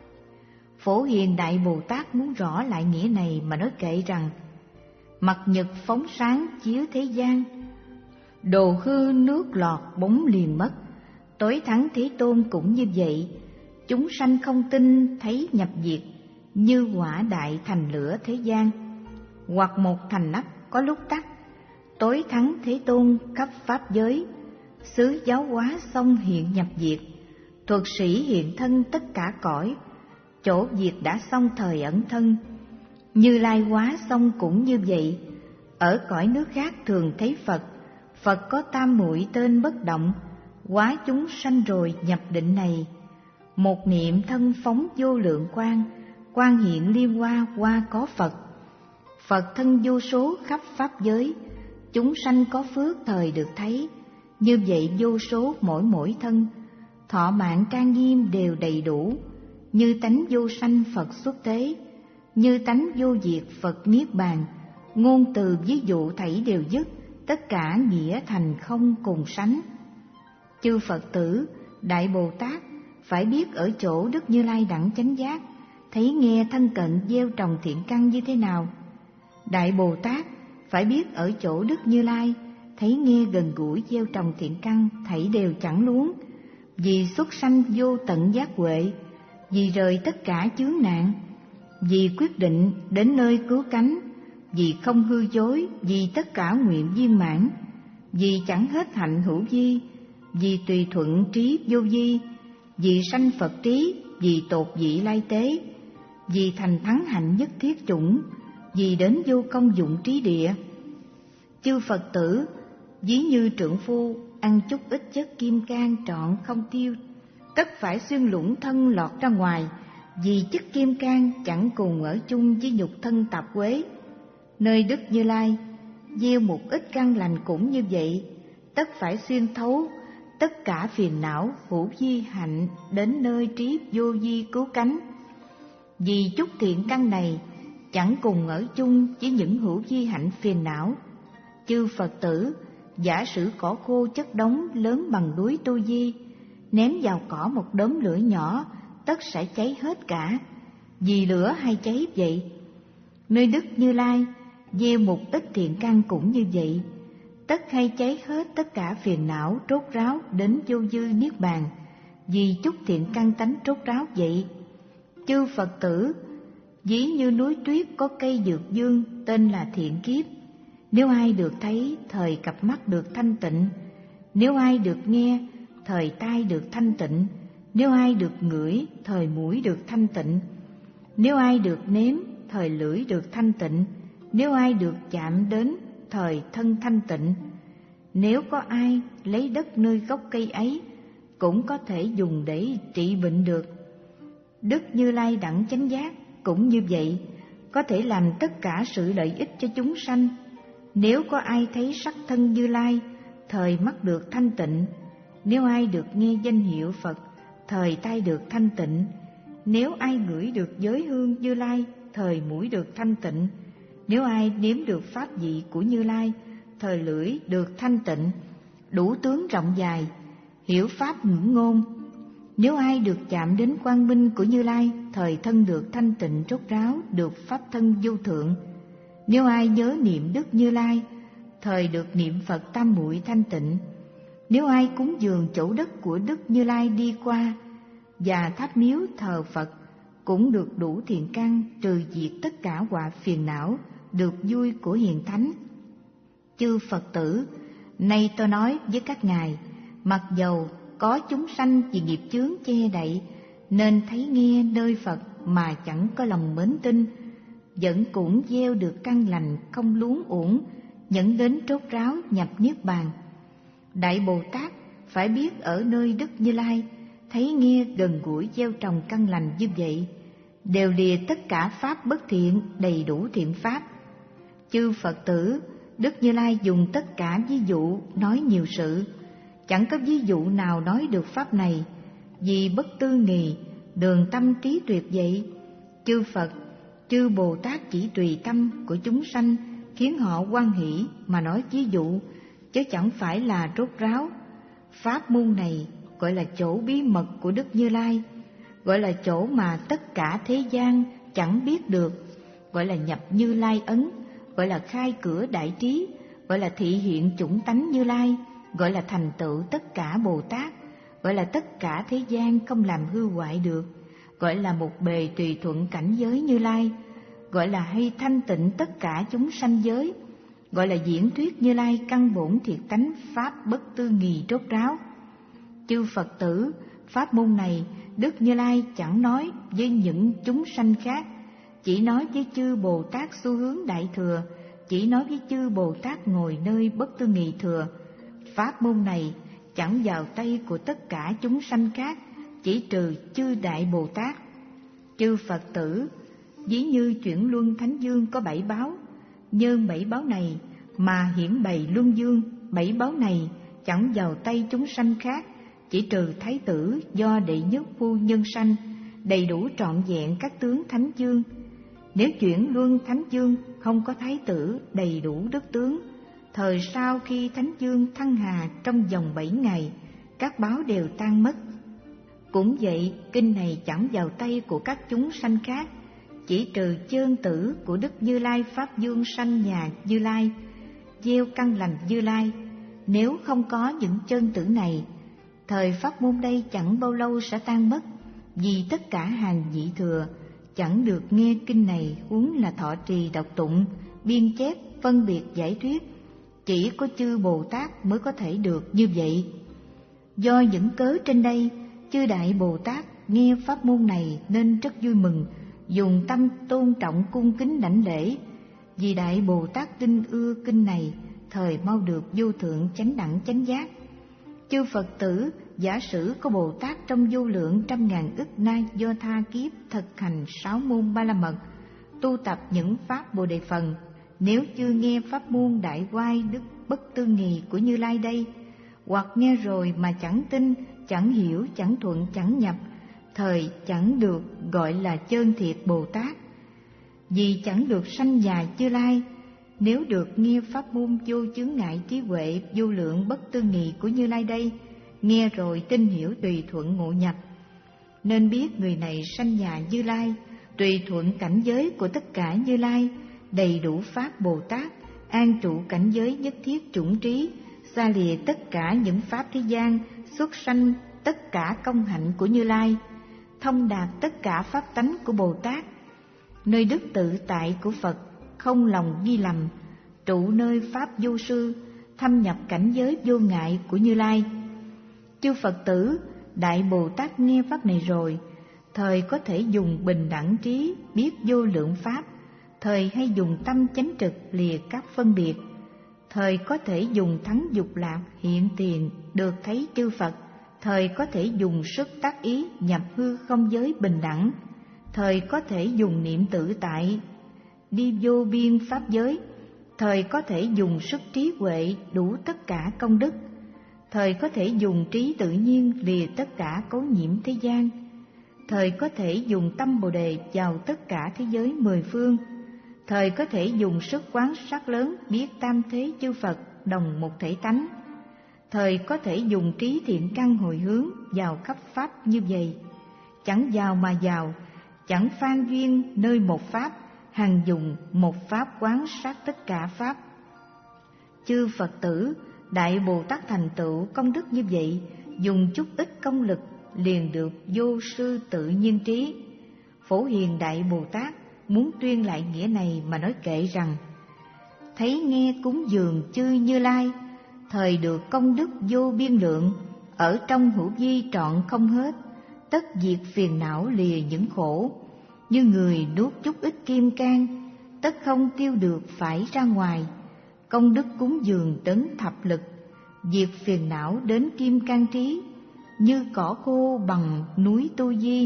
Phổ Hiền Đại Bồ Tát muốn rõ lại nghĩa này mà nói kệ rằng: mặt nhật phóng sáng chiếu thế gian, đồ hư nước lọt bóng liền mất. Tối thắng Thế Tôn cũng như vậy, chúng sanh không tin thấy nhập diệt, như hỏa đại thành lửa thế gian, hoặc một thành nắp có lúc tắt. Tối thắng Thế Tôn khắp pháp giới, xứ giáo hóa xong hiện nhập diệt, thuật sĩ hiện thân tất cả cõi, chỗ diệt đã xong thời ẩn thân. Như Lai hóa xong cũng như vậy, ở cõi nước khác thường thấy Phật, Phật có tam muội tên bất động, hóa chúng sanh rồi nhập định này. Một niệm thân phóng vô lượng quang, quang hiện liên hoa hoa có Phật. Phật thân vô số khắp pháp giới, chúng sanh có phước thời được thấy. Như vậy vô số mỗi mỗi thân, thọ mạng trang nghiêm đều đầy đủ. Như tánh vô sanh Phật xuất thế, như tánh vô diệt Phật niết bàn. Ngôn từ ví dụ thảy đều dứt, tất cả nghĩa thành không cùng sánh. Chư Phật tử, Đại Bồ Tát phải biết ở chỗ Đức Như Lai đẳng chánh giác, thấy nghe thân cận gieo trồng thiện căn như thế nào. Đại Bồ Tát phải biết ở chỗ Đức Như Lai, thấy nghe gần gũi gieo trồng thiện căn thảy đều chẳng luống, vì xuất sanh vô tận giác huệ, vì rời tất cả chướng nạn, vì quyết định đến nơi cứu cánh, vì không hư dối, vì tất cả nguyện viên mãn, vì chẳng hết hạnh hữu vi, vì tùy thuận trí vô vi, vì sanh Phật trí, vì tột dị lai tế, vì thành thắng hạnh nhất thiết chủng, vì đến vô công dụng trí địa. Chư Phật tử, ví như trượng phu ăn chút ít chất kim cang trọn không tiêu, tất phải xuyên lũng thân lọt ra ngoài, vì chất kim cang chẳng cùng ở chung với nhục thân tạp uế. Nơi Đức Như Lai gieo một ít căn lành cũng như vậy, tất phải xuyên thấu tất cả phiền não hữu vi hạnh đến nơi trí vô vi cứu cánh. Vì chút thiện căn này chẳng cùng ở chung với những hữu vi hạnh phiền não. Chư Phật tử, giả sử cỏ khô chất đống lớn bằng núi Tu Di, ném vào cỏ một đốm lửa nhỏ, tất sẽ cháy hết cả, vì lửa hay cháy vậy. Nơi Đức Như Lai gieo một ít thiện căn cũng như vậy, tất hay cháy hết tất cả phiền não trốt ráo đến vô dư niết bàn, vì chút thiện căn tánh trốt ráo vậy. Chư Phật tử, ví như núi tuyết có cây dược dương tên là thiện kiếp. Nếu ai được thấy, thời cặp mắt được thanh tịnh. Nếu ai được nghe, thời tai được thanh tịnh. Nếu ai được ngửi, thời mũi được thanh tịnh. Nếu ai được nếm, thời lưỡi được thanh tịnh. Nếu ai được chạm đến, thời thân thanh tịnh. Nếu có ai lấy đất nơi gốc cây ấy, cũng có thể dùng để trị bệnh được. Đức Như Lai đẳng chánh giác cũng như vậy, có thể làm tất cả sự lợi ích cho chúng sanh. Nếu có ai thấy sắc thân Như Lai, thời mắt được thanh tịnh. Nếu ai được nghe danh hiệu Phật, thời tai được thanh tịnh. Nếu ai ngửi được giới hương Như Lai, thời mũi được thanh tịnh. Nếu ai nếm được pháp vị của Như Lai, thời lưỡi được thanh tịnh. Đủ tướng rộng dài, hiểu pháp ngữ ngôn. Nếu ai được chạm đến quang minh của Như Lai, thời thân được thanh tịnh rốt ráo, được pháp thân vô thượng. Nếu ai nhớ niệm Đức Như Lai, thời được niệm Phật tam muội thanh tịnh. Nếu ai cúng dường chỗ đất của Đức Như Lai đi qua, và tháp miếu thờ Phật, cũng được đủ thiện căn, trừ diệt tất cả họa phiền não, được vui của hiền thánh. Chư Phật tử, nay tôi nói với các ngài, mặc dầu có chúng sanh vì nghiệp chướng che đậy, nên thấy nghe nơi Phật mà chẳng có lòng mến tin, vẫn cũng gieo được căn lành không luống uổng, dẫn đến trốt ráo nhập niết bàn. Đại Bồ Tát phải biết ở nơi Đức Như Lai, thấy nghe gần gũi gieo trồng căn lành như vậy, đều lìa tất cả pháp bất thiện, đầy đủ thiện pháp. Chư Phật tử, Đức Như Lai dùng tất cả ví dụ nói nhiều sự, chẳng có ví dụ nào nói được pháp này, vì bất tư nghì, đường tâm trí tuyệt vậy. Chư Phật, chư Bồ Tát chỉ tùy tâm của chúng sanh, khiến họ hoan hỷ mà nói ví dụ, chứ chẳng phải là rốt ráo. Pháp môn này gọi là chỗ bí mật của Đức Như Lai, gọi là chỗ mà tất cả thế gian chẳng biết được, gọi là nhập Như Lai ấn, gọi là khai cửa đại trí, gọi là thị hiện chủng tánh Như Lai, gọi là thành tựu tất cả Bồ Tát, gọi là tất cả thế gian không làm hư hoại được, gọi là một bề tùy thuận cảnh giới Như Lai, gọi là hay thanh tịnh tất cả chúng sanh giới, gọi là diễn thuyết Như Lai căn bổn thiệt tánh pháp bất tư nghì rốt ráo. Chư Phật tử, pháp môn này Đức Như Lai chẳng nói với những chúng sanh khác, chỉ nói với chư Bồ Tát xu hướng đại thừa, chỉ nói với chư Bồ Tát ngồi nơi bất tư nghì thừa. Pháp môn này chẳng vào tay của tất cả chúng sanh khác, chỉ trừ chư Đại Bồ Tát. Chư Phật tử, ví như chuyển luân thánh dương có bảy báo, nhân bảy báo này mà hiển bày luân dương, bảy báo này chẳng vào tay chúng sanh khác, chỉ trừ thái tử do đệ nhất phu nhân sanh, đầy đủ trọn vẹn các tướng thánh dương. Nếu chuyển luân thánh dương không có thái tử đầy đủ đức tướng, thời sau khi thánh dương thăng hà trong vòng bảy ngày, các báo đều tan mất. Cũng vậy, kinh này chẳng vào tay của các chúng sanh khác, chỉ trừ chơn tử của Đức Như Lai Pháp Dương sanh nhà Như Lai, gieo căn lành Như Lai. Nếu không có những chơn tử này, thời pháp môn đây chẳng bao lâu sẽ tan mất, vì tất cả hàng vị thừa chẳng được nghe kinh này, huống là thọ trì đọc tụng, biên chép, phân biệt giải thuyết. Chỉ có chư Bồ Tát mới có thể được như vậy. Do những cớ trên đây, chư Đại Bồ Tát nghe pháp môn này nên rất vui mừng, dùng tâm tôn trọng cung kính đảnh lễ. Vì Đại Bồ Tát tin ưa kinh này, thời mau được vô thượng chánh đẳng chánh giác. Chư Phật tử, giả sử có Bồ Tát trong vô lượng trăm ngàn ức na do tha kiếp thực hành sáu môn ba la mật, tu tập những pháp Bồ Đề phần, nếu chưa nghe pháp môn đại oai đức bất tư nghì của Như Lai đây, hoặc nghe rồi mà chẳng tin, chẳng hiểu, chẳng thuận, chẳng nhập, thời chẳng được gọi là chơn thiệt Bồ Tát, vì chẳng được sanh nhà Như Lai. Nếu được nghe pháp môn vô chướng ngại trí huệ vô lượng bất tư nghì của Như Lai đây, nghe rồi tin hiểu tùy thuận ngộ nhập, nên biết người này sanh nhà Như Lai, tùy thuận cảnh giới của tất cả Như Lai, đầy đủ pháp Bồ Tát, an trụ cảnh giới nhất thiết chủng trí, xa lìa tất cả những pháp thế gian, xuất sanh tất cả công hạnh của Như Lai, thông đạt tất cả pháp tánh của Bồ Tát, nơi đức tự tại của Phật, không lòng nghi lầm, trụ nơi pháp vô sư, thâm nhập cảnh giới vô ngại của Như Lai. Chư Phật tử, Đại Bồ Tát nghe pháp này rồi, thời có thể dùng bình đẳng trí biết vô lượng pháp, thời hay dùng tâm chánh trực lìa các phân biệt, thời có thể dùng thắng dục lạc hiện tiền được thấy chư Phật, thời có thể dùng sức tác ý nhập hư không giới bình đẳng, thời có thể dùng niệm tự tại đi vô biên pháp giới, thời có thể dùng sức trí huệ đủ tất cả công đức, thời có thể dùng trí tự nhiên lìa tất cả cấu nhiễm thế gian, thời có thể dùng tâm Bồ Đề vào tất cả thế giới mười phương, thời có thể dùng sức quán sát lớn biết tam thế chư Phật đồng một thể tánh, thời có thể dùng trí thiện căn hồi hướng vào khắp pháp như vậy, chẳng vào mà vào, chẳng phan duyên nơi một pháp, hằng dùng một pháp quán sát tất cả pháp. Chư Phật tử, Đại Bồ Tát thành tựu công đức như vậy, dùng chút ít công lực liền được vô sư tự nhiên trí. Phổ Hiền Đại Bồ Tát muốn tuyên lại nghĩa này mà nói kệ rằng: thấy nghe cúng dường chư Như Lai, thời được công đức vô biên lượng, ở trong hữu vi trọn không hết, tất diệt phiền não lìa những khổ, như người nuốt chút ít kim cang, tất không tiêu được phải ra ngoài. Công đức cúng dường đấng thập lực, diệt phiền não đến kim cang trí, như cỏ khô bằng núi Tu Di,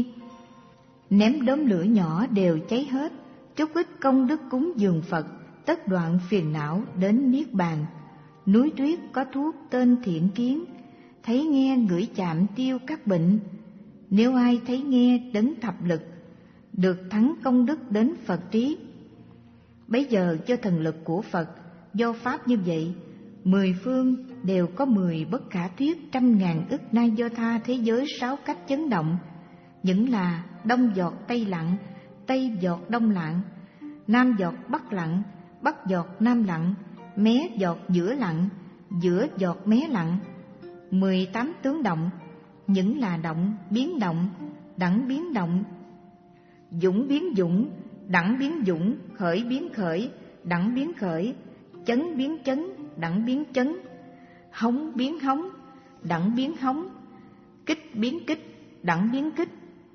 ném đốm lửa nhỏ đều cháy hết. Chút ít công đức cúng dường Phật, tất đoạn phiền não đến niết bàn. Núi tuyết có thuốc tên thiện kiến, thấy nghe ngửi chạm tiêu các bệnh. Nếu ai thấy nghe đấng thập lực, được thắng công đức đến Phật trí. Bấy giờ do thần lực của Phật, do pháp như vậy, mười phương đều có mười bất khả thuyết trăm ngàn ức na do tha thế giới sáu cách chấn động, những là đông giọt tây lặng, tây giọt đông lặng, nam giọt bắc lặng, bắc giọt nam lặng, mé giọt giữa lặng, giữa giọt mé lặng. Mười tám tướng động, những là động biến động, đẳng biến động, dũng biến dũng, đẳng biến dũng, khởi biến khởi, đẳng biến khởi, chấn biến chấn, đẳng biến chấn, hống biến hống, đẳng biến hống, kích biến kích, đẳng biến kích.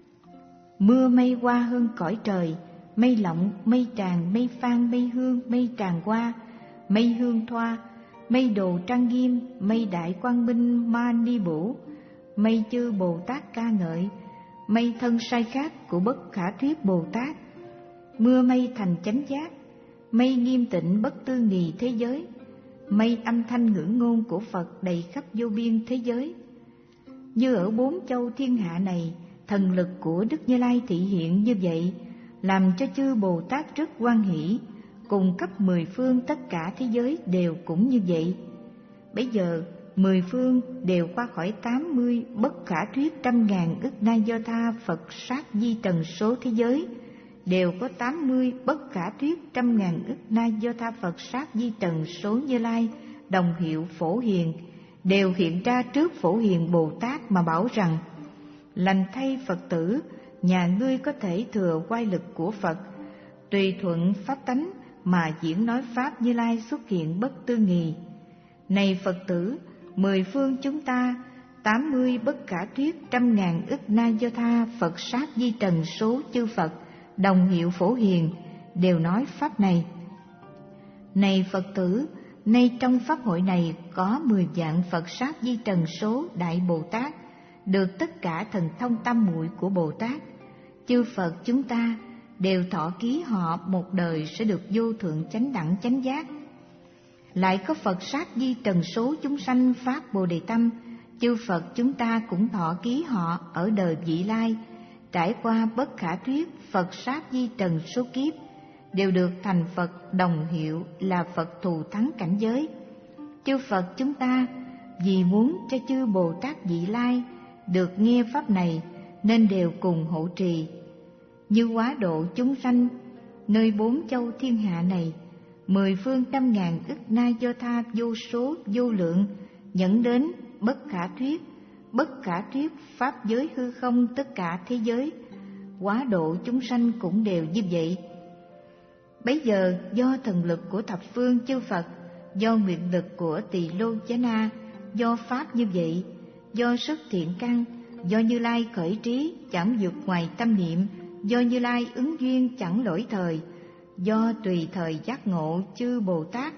Mưa mây qua hơn cõi trời, mây lọng, mây tràn, mây phan, mây hương, mây tràn qua, mây hương thoa, mây đồ trang nghiêm, mây đại quang minh ma ni bổ, mây chư Bồ Tát ca ngợi, mây thân sai khác của bất khả thuyết Bồ Tát. Mưa mây thành chánh giác, mây nghiêm tịnh bất tư nghì thế giới, mây âm thanh ngữ ngôn của Phật đầy khắp vô biên thế giới. Như ở bốn châu thiên hạ này, thần lực của Đức Như Lai thị hiện như vậy, làm cho chư Bồ Tát rất hoan hỷ, cùng khắp mười phương tất cả thế giới đều cũng như vậy. Bấy giờ mười phương đều qua khỏi tám mươi bất khả thuyết trăm ngàn ức na do tha Phật sát di trần số thế giới, đều có tám mươi bất khả thuyết trăm ngàn ức na do tha Phật sát di trần số Như Lai đồng hiệu Phổ Hiền, đều hiện ra trước Phổ Hiền Bồ Tát mà bảo rằng: lành thay Phật tử, nhà ngươi có thể thừa oai lực của Phật, tùy thuận pháp tánh mà diễn nói pháp Như Lai xuất hiện bất tư nghì. Này Phật tử, mười phương chúng ta tám mươi bất khả thuyết trăm ngàn ức na do tha Phật sát di trần số chư Phật đồng hiệu Phổ Hiền đều nói pháp này. Này Phật tử, nay trong pháp hội này có mười vạn Phật sát di trần số đại Bồ Tát, được tất cả thần thông tam muội của Bồ Tát. Chư Phật chúng ta đều thọ ký họ một đời sẽ được vô thượng chánh đẳng chánh giác. Lại có Phật sát di trần số chúng sanh phát Bồ Đề tâm, chư Phật chúng ta cũng thọ ký họ ở đời vị lai, trải qua bất khả thuyết Phật sát di trần số kiếp, đều được thành Phật đồng hiệu là Phật thù thắng cảnh giới. Chư Phật chúng ta vì muốn cho chư Bồ Tát vị lai được nghe pháp này nên đều cùng hộ trì. Như hóa độ chúng sanh nơi bốn châu thiên hạ này, mười phương trăm ngàn ức na do tha vô số vô lượng, dẫn đến bất khả thuyết bất khả thuyết pháp giới hư không tất cả thế giới, hóa độ chúng sanh cũng đều như vậy. Bấy giờ do thần lực của thập phương chư Phật, do nguyện lực của Tỳ Lô Giá Na, do pháp như vậy, do sức thiện căn, do Như Lai khởi trí chẳng vượt ngoài tâm niệm, do Như Lai ứng duyên chẳng lỗi thời, do tùy thời giác ngộ chư Bồ Tát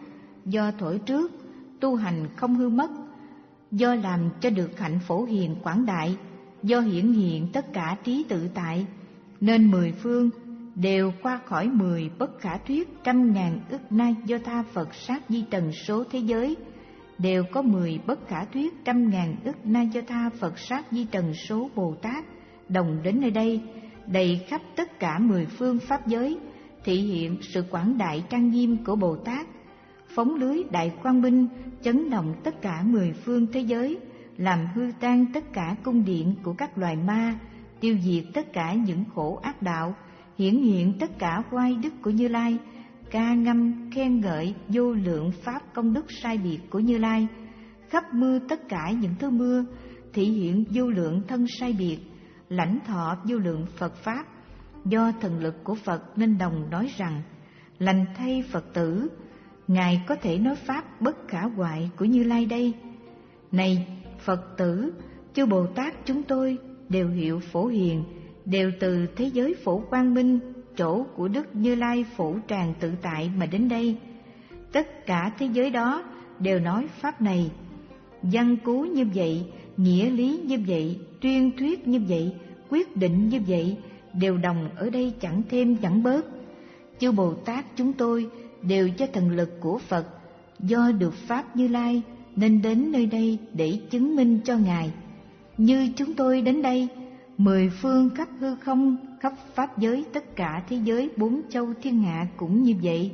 do thổi trước, tu hành không hư mất, do làm cho được hạnh phổ hiền quảng đại, do hiển hiện tất cả trí tự tại, nên mười phương đều qua khỏi mười bất khả thuyết trăm ngàn ức na do tha Phật sát di tần số thế giới, đều có mười bất khả thuyết trăm ngàn ức na do tha Phật sát di tần số Bồ Tát đồng đến nơi đây, đầy khắp tất cả mười phương pháp giới, thị hiện sự quảng đại trang nghiêm của Bồ Tát, phóng lưới đại quang minh chấn động tất cả mười phương thế giới, làm hư tan tất cả cung điện của các loài ma, tiêu diệt tất cả những khổ ác đạo, hiển hiện tất cả oai đức của Như Lai, ca ngâm khen ngợi vô lượng pháp công đức sai biệt của Như Lai, khắp mưa tất cả những thứ mưa, thị hiện vô lượng thân sai biệt, lãnh thọ vô lượng Phật pháp. Do thần lực của Phật nên đồng nói rằng: lành thay Phật tử, Ngài có thể nói pháp bất khả hoại của Như Lai đây. Này Phật tử, chư Bồ Tát chúng tôi đều hiệu phổ hiền, đều từ thế giới phổ quang minh, chỗ của Đức Như Lai phổ tràng tự tại mà đến đây. Tất cả thế giới đó đều nói pháp này, văn cú như vậy, nghĩa lý như vậy, tuyên thuyết như vậy, quyết định như vậy, đều đồng ở đây chẳng thêm chẳng bớt. Chư Bồ Tát chúng tôi đều cho thần lực của Phật, do được pháp Như Lai nên đến nơi đây để chứng minh cho Ngài. Như chúng tôi đến đây, mười phương khắp hư không, khắp pháp giới, tất cả thế giới bốn châu thiên hạ cũng như vậy.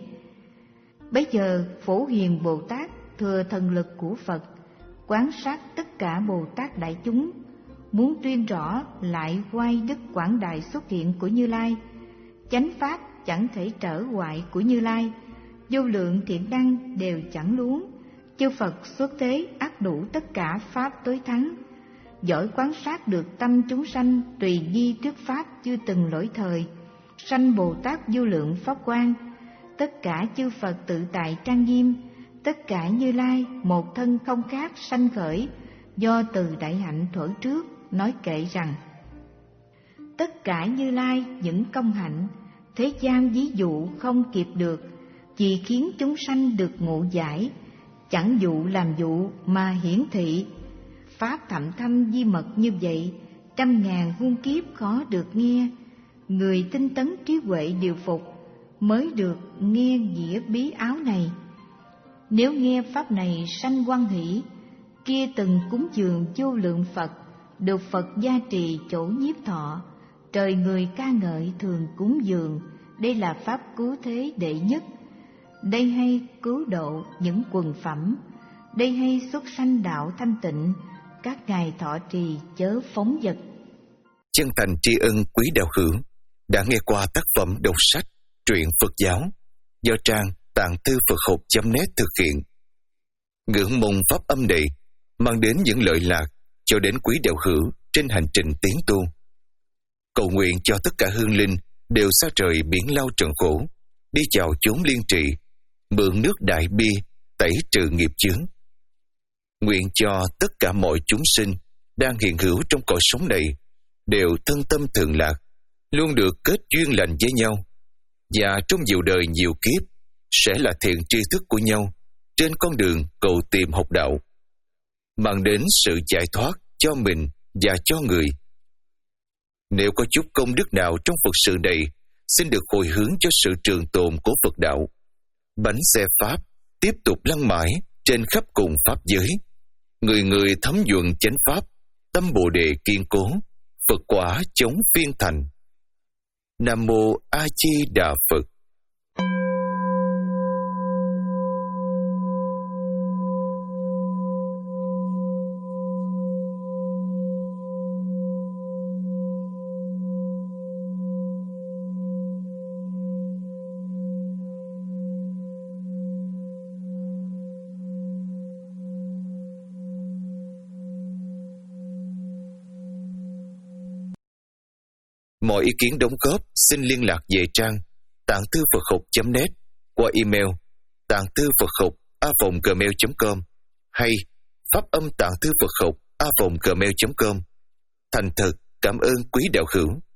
Bấy giờ Phổ Hiền Bồ Tát thừa thần lực của Phật, quán sát tất cả Bồ Tát đại chúng, muốn tuyên rõ lại oai đức quảng đại xuất hiện của Như Lai, chánh pháp chẳng thể trở hoại của Như Lai, vô lượng thiện năng đều chẳng luống. Chư Phật xuất thế ắt đủ tất cả pháp tối thắng, giỏi quán sát được tâm chúng sanh, tùy nghi trước pháp chưa từng lỗi thời, sanh Bồ Tát vô lượng pháp quang. Tất cả chư Phật tự tại trang nghiêm, tất cả Như Lai một thân không khác sanh khởi, do từ đại hạnh thổi trước nói kệ rằng: tất cả Như Lai những công hạnh, thế gian ví dụ không kịp được, chỉ khiến chúng sanh được ngộ giải, chẳng dụ làm dụ mà hiển thị. Pháp thậm thâm di mật như vậy, trăm ngàn muôn kiếp khó được nghe. Người tinh tấn trí huệ điều phục, mới được nghe nghĩa bí áo này. Nếu nghe pháp này sanh hoan hỷ, kia từng cúng dường vô lượng Phật, được Phật gia trì chỗ nhiếp thọ, trời người ca ngợi thường cúng dường. Đây là pháp cứu thế đệ nhất. Đây hay cứu độ những quần phẩm, đây hay xuất sanh đạo thanh tịnh, các ngài thọ trì chớ phóng dật. Chân thành tri ân quý đạo hữu đã nghe qua tác phẩm đọc sách truyện Phật giáo do trang tạng thư Phật học chấm net thực hiện. Ngưỡng mong pháp âm này mang đến những lợi lạc cho đến quý đạo hữu trên hành trình tiến tu. Cầu nguyện cho tất cả hương linh đều xa trời biển lao trần khổ, đi vào chốn liên trị, mượn nước đại bi tẩy trừ nghiệp chướng. Nguyện cho tất cả mọi chúng sinh đang hiện hữu trong cõi sống này đều thân tâm thường lạc, luôn được kết duyên lành với nhau, và trong nhiều đời nhiều kiếp sẽ là thiện tri thức của nhau trên con đường cầu tìm học đạo, mang đến sự giải thoát cho mình và cho người. Nếu có chút công đức nào trong Phật sự này, xin được hồi hướng cho sự trường tồn của Phật đạo. Bánh xe Pháp tiếp tục lăn mãi trên khắp cùng Pháp giới. Người người thấm nhuận chánh Pháp, tâm Bồ Đề kiên cố, Phật quả chống phiên thành. Nam Mô A Di Đà Phật. Mọi ý kiến đóng góp xin liên lạc về trang tạng thư Phật học chấm net qua email tạng thư Phật học a vòng gmail chấm com hay pháp âm tạng thư Phật học a vòng gmail chấm com. Thành thật cảm ơn quý đạo hữu.